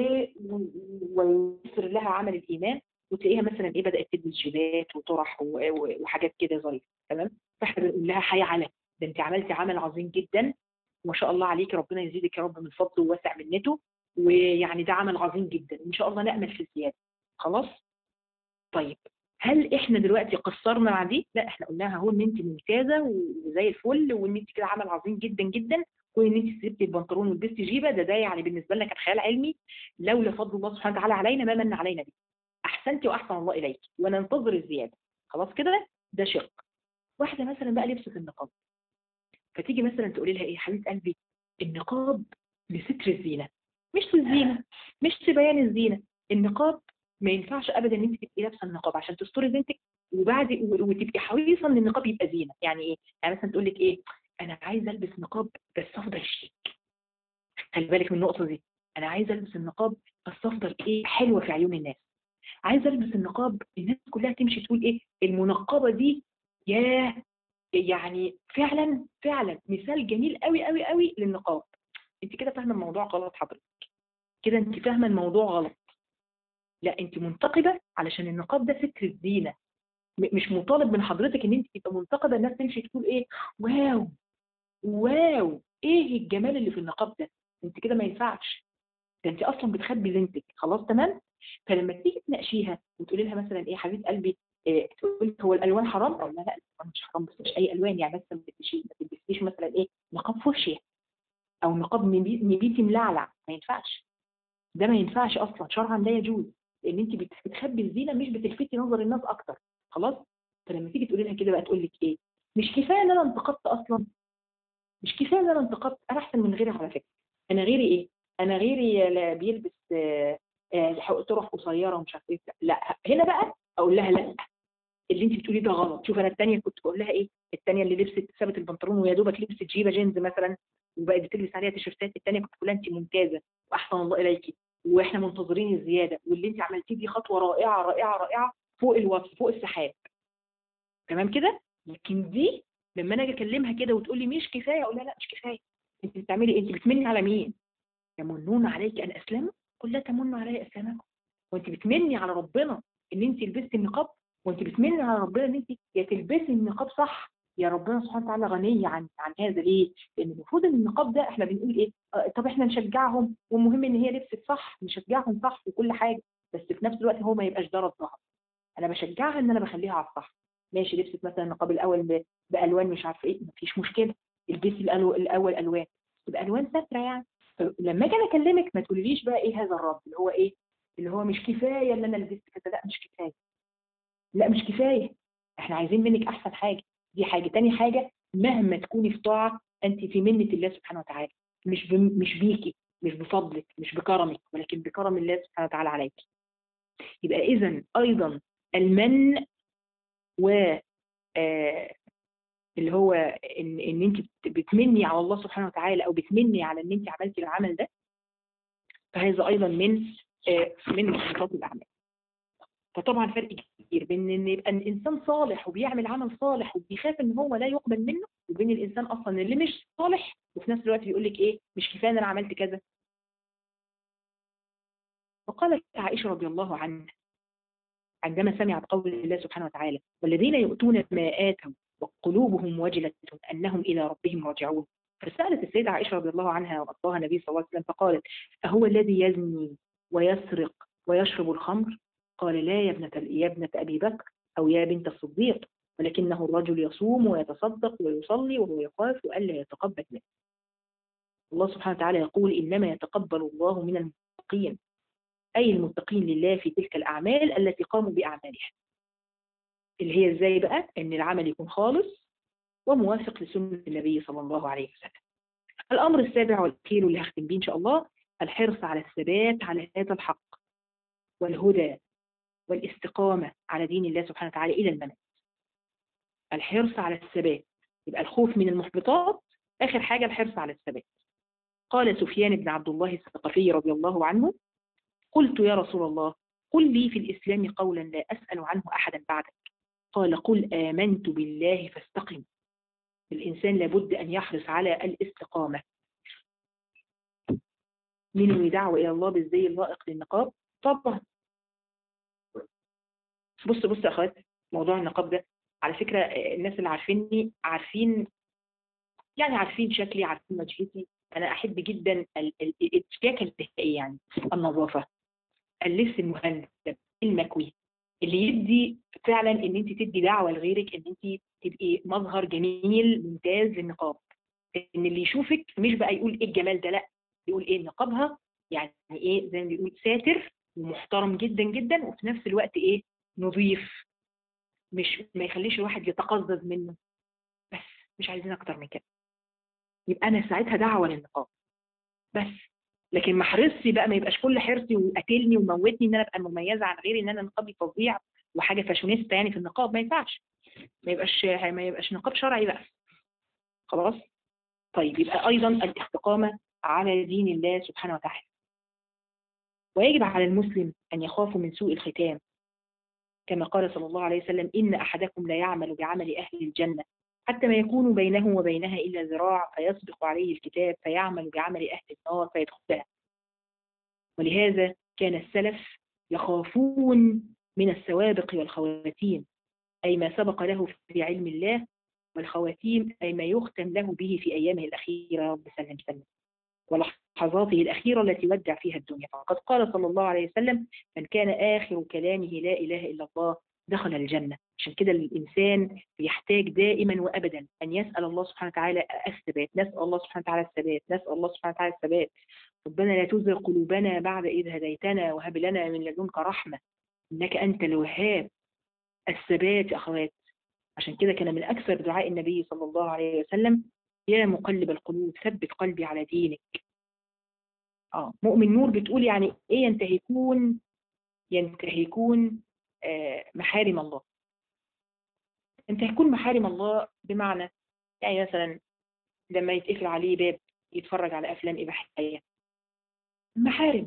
وييسر لها عمل الايمان، وتلاقيها مثلا ايه بدات تلبس جيبات وطرح وحاجات كده ظريفه، تمام. فاحنا بنقول لها حي على ده، انت عملتي عمل عظيم جدا، وما شاء الله عليكي، ربنا يزيدك يا رب من فضله ووسع منته، ويعني ده عمل عظيم جدا ان شاء الله نامل في الزياده. خلاص؟ طيب، هل احنا دلوقتي قصرنا مع دي؟ لا، احنا قلناها اهو ان انت ممتازه وزي الفل، وان انت كده عمل عظيم جدا جدا، وان انت سبتي البنطلون ولبستي جيبه، ده يعني بالنسبه لنا كان خيال علمي، لولا فضل الله سبحانه وتعالى علينا ما من علينا به. احسنتي واحسن الله اليك وننتظر الزياده. خلاص كده؟ ده شق. واحده مثلا بقى لبست النقاب، فتيجي مثلا تقولي لها ايه يا حبيبه قلبي؟ النقاب لستر الزينه، مش للزينه، مش لبيان الزينه. النقاب ما ينفعش ابدا ان انت تبقي لابسه النقاب عشان تستري زينتك، وبعد وتبقي حريصه ان النقاب يبقى زينه. يعني ايه؟ يعني مثلا تقول لك ايه، انا عايزه البس نقاب بس افضل شيك. خلي بالك من النقطه دي، انا عايزه البس النقاب بس افضل ايه، حلوه في عيون الناس. عايزه البس النقاب الناس كلها تمشي تقول ايه، المنقبه دي، ياه، يعني فعلا فعلا مثال جميل قوي قوي قوي للنقاب. انت كده فاهمه الموضوع غلط حضرتك، كده انت فاهمه الموضوع غلط. لا، انت منتقبه علشان النقاب ده ستر الزينه، مش مطالب من حضرتك ان انت تبقى منتقبه الناس تمشي تقول ايه، واو، واو، ايه الجمال اللي في النقاب ده. انت كده ما ينفعش، ده انت اصلا بتخبي زينتك. خلاص تمام. فلما تيجي تناقشيها وتقولي لها مثلا ايه حبيبه قلبي، إيه، تقول هو الالوان حرام؟ او لا لا، الالوان مش حرام، بس مش اي الوان. يعني مثلا ما تلبسيش مثلا ايه، نقاب فوشيا او نقاب نبيتي ملعلع، ما ينفعش. ده ما ينفعش اصلا شرعا، لا يجوز، لان انت بتخبي الزينه مش بتلفتي نظر الناس اكتر. خلاص. فلما تيجي تقولي لها كده بقى تقول لك ايه، مش كفايه ان انا انتقدت اصلا، مش كفايه ان انا انتقدت، انا احسن من غيري على فكره. انا غيري ايه؟ انا غيري لا بيلبس طرح قصيره ومش عارف ايه. لا، هنا بقى اقول لها لا، اللي انت بتقوليه ده غلط. شوف انا الثانيه كنت بقول لها ايه، الثانيه اللي لبست سابت البنطلون ويا دوبك لبست جيبه جينز مثلا وبقت بتلبس عليها تيشرتات، الثانيه كنت بقول لها انت ممتازه واحسن الله اليكي، واحنا منتظرين الزياده، واللي انت عملتيه دي خطوه رائعه رائعه رائعه، فوق الوصف، فوق السحاب. تمام كده؟ لكن دي لما انا اجي اكلمها كده وتقول لي مش كفايه، اقول لها لا مش كفايه. انت بتعملي إيه؟ انت بتمني على مين؟ يمنون عليك ان اسلموا، قل لا تمنوا علي اسلامكم. وانت بتمني على ربنا ان انت لبستي النقاب، وانت بتمني على ربنا ان انت يا تلبسي النقاب صح، يا ربنا سبحانه وتعالى غني عن هذا. ليه؟ لان المفروض ان النقاب ده احنا بنقول ايه، طب احنا نشجعهم والمهم ان هي لبست صح، نشجعهم صح وكل حاجه، بس في نفس الوقت هو ما يبقاش ضرر ظهر. انا بشجعها ان انا بخليها على الصح. ماشي، لبست مثلا النقاب الاول بالوان مش عارفه ايه، مفيش مشكله، البسي الاول الوان، تبقى الوان ساتره يعني. فلما اجي أنا اكلمك ما تقوليش بقى ايه هذا الرد اللي هو ايه، اللي هو مش كفايه ان انا لبست كذا. لا مش كفايه، لا مش كفايه، احنا عايزين منك احسن حاجه. دي حاجه. تاني حاجه، مهما تكوني في طاعه انت في منه الله سبحانه وتعالى، مش بيكي، مش بفضلك، مش بكرمك، ولكن بكرم الله سبحانه وتعالى عليك. يبقى اذا ايضا المن و اللي هو ان انت بتمني على الله سبحانه وتعالى او بتمني على ان انت عملتي العمل ده، فهذا ايضا من صفات الاعمال. فطبعا فرق كبير بين ان يبقى الانسان صالح وبيعمل عمل صالح وبيخاف ان هو لا يقبل منه، وبين الانسان اصلا اللي مش صالح وفي نفس الوقت بيقول لك ايه، مش كفايه ان انا عملت كذا. وقالت عائشه رضي الله عنها عندما سمعت قول الله سبحانه وتعالى والذين يؤتون ما آتوا وقلوبهم وجلة أنهم إلى ربهم راجعون، فسألت السيدة عائشة رضي الله عنها وأرضاها النبي صلى الله عليه وسلم فقالت أهو الذي يزني ويسرق ويشرب الخمر؟ قال لا يا ابنة أبي بكر أو يا بنت الصديق، ولكنه الرجل يصوم ويتصدق ويصلي وهو يخاف ألا يتقبل منه. الله سبحانه وتعالى يقول إنما يتقبل الله من المتقين. أي المتقين لله في تلك الأعمال التي قاموا بأعمالها. اللي هي إزاي بقى؟ إن العمل يكون خالص وموافق لسنة النبي صلى الله عليه وسلم. الأمر السابع والأخير واللي هختم بيه إن شاء الله، الحرص على الثبات على هذا الحق والهدى والاستقامة على دين الله سبحانه وتعالى إلى الممات. الحرص على الثبات، يبقى الخوف من المحبطات، آخر حاجة الحرص على الثبات. قال سفيان بن عبد الله الثقفي رضي الله عنه: قلت يا رسول الله قل لي في الإسلام قولا لا أسأل عنه أحدا بعدك. قال: قل آمنت بالله فاستقم. الإنسان لابد أن يحرص على الاستقامة. من دعوة إلى الله بالزي اللائق للنقاب؟ طبعا. بص يا أخوات، موضوع النقاب ده على فكرة الناس اللي عارفيني عارفين، يعني عارفين شكلي، عارفين وجهتي. أنا أحب جدا الاشتياق النهائي، يعني النظافة، اللبس المهندم المكوي، اللي يدي فعلا ان انت تدي دعوه لغيرك ان انت تبقي مظهر جميل ممتاز للنقاب. ان اللي يشوفك مش بقى يقول ايه الجمال ده، لا، يقول ايه نقابها، يعني ايه زي ما بيقول ساتر ومحترم جدا جدا، وفي نفس الوقت ايه نظيف، مش ما يخليش الواحد يتقزز منه. بس مش عايزين اكتر من كده. يبقى انا ساعتها دعوه للنقاب بس. لكن ما حرصي بقى، ما يبقاش كل حرصي وقتلني وموتني ان انا ابقى مميزه عن غيري، ان انا نقابي فظيع وحاجه فاشونيستا يعني في النقاب. ما ينفعش، ما يبقاش نقاب شرعي بقى. خلاص. طيب، يبقى ايضا الاستقامه على دين الله سبحانه وتعالى. ويجب على المسلم ان يخاف من سوء الختام، كما قال صلى الله عليه وسلم: ان احدكم لا يعمل بعمل اهل الجنه حتى ما يكون بينه وبينها الا ذراع فيسبق عليه الكتاب فيعمل بعمل اهل النار فيدخلها. ولهذا كان السلف يخافون من السوابق والخواتيم، أي ما سبق له في علم الله، والخواتيم أي ما يختم له به في أيامه الأخيرة، رب سلم سلم، ولحظاته الأخيرة التي ودع فيها الدنيا. فقد قال صلى الله عليه وسلم: من كان آخر كلامه لا إله إلا الله دخل الجنة. عشان كده الإنسان بيحتاج دائما وأبدا أن يسأل الله سبحانه وتعالى الثبات. نسأل الله سبحانه وتعالى الثبات، نسأل الله سبحانه وتعالى الثبات. ربنا لا تزغ قلوبنا بعد إذ هديتنا وهب لنا من لدنك رحمة إنك أنت الوهاب. الثبات يا أخوات. عشان كده كان من أكثر دعاء النبي صلى الله عليه وسلم: يا مقلب القلوب ثبت قلبي على دينك. مؤمن نور بتقول يعني إيه ينتهكون محارم الله. ينتهكون محارم الله بمعنى، يعني مثلا لما يتقفل عليه باب يتفرج على أفلام إباحية، محارم،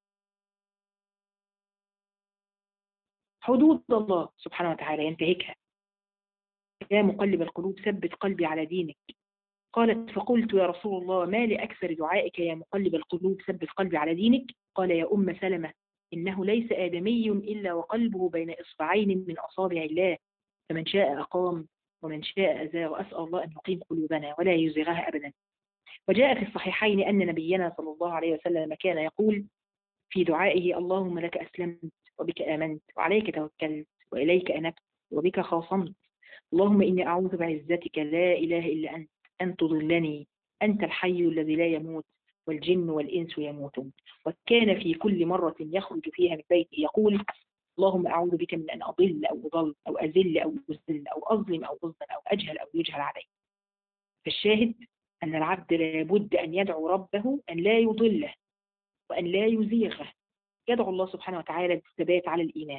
حدود الله سبحانه وتعالى ينتهكها. يا مقلب القلوب ثبت قلبي على دينك. قالت: فقلت يا رسول الله ما لأكثر دعائك يا مقلب القلوب ثبت قلبي على دينك؟ قال: يا أم سلمة إنه ليس آدمي إلا وقلبه بين إصبعين من أصابع الله، فمن شاء أقام ومن شاء أزاغ، وأسأل الله أن يقيم قلوبنا ولا يزيغها أبدا. وجاء في الصحيحين أن نبينا صلى الله عليه وسلم كان يقول في دعائه: اللهم لك أسلمت وبك آمنت وعليك توكلت وإليك أنبت وبك خاصمت، اللهم إني أعوذ بعزتك لا إله إلا أنت أن تضلني، أنت الحي الذي لا يموت والجن والإنس يموتون. وكان في كل مرة يخرج فيها من بيته يقول: اللهم أعوذ بك من أن أضل أو أضل أو أذل أو أذل أو أظلم أو أظلم أو أجهل أو يجهل علي. فالشاهد أن العبد لابد أن يدعو ربه أن لا يضله وأن لا يزيغه. يدعو الله سبحانه وتعالى بالثبات على الإيمان.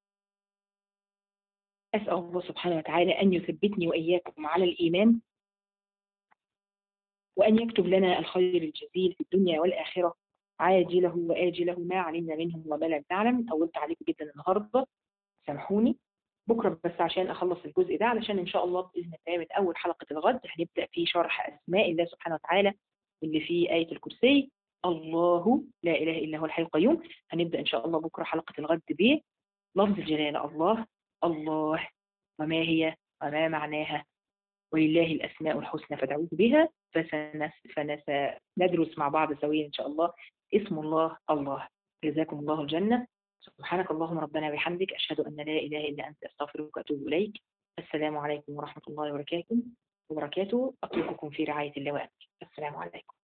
أسأل الله سبحانه وتعالى أن يثبتني وإياكم على الإيمان، وأن يكتب لنا الخير الجزيل في الدنيا والآخرة، عاجله وآجله ما علمنا منه وما لم نعلم. طولت عليكم جدا النهارده، سامحوني. بكرة بس عشان أخلص الجزء ده، علشان إن شاء الله بإذن الله من أول حلقة الغد هنبدأ في شرح أسماء الله سبحانه وتعالى اللي في آية الكرسي: الله لا إله إلا هو الحي القيوم. هنبدأ إن شاء الله بكرة حلقة الغد بلفظ الجلالة الله. الله وما هي وما معناها، ولله الأسماء الحسنى فادعوه بها. فندرس مع بعض سويا إن شاء الله اسم الله الله. جزاكم الله الجنة. سبحانك اللهم ربنا وبحمدك، أشهد أن لا إله إلا أنت، أستغفرك وأتوب إليك. السلام عليكم ورحمة الله وبركاته. أترككم في رعاية الله وأمنه. السلام عليكم.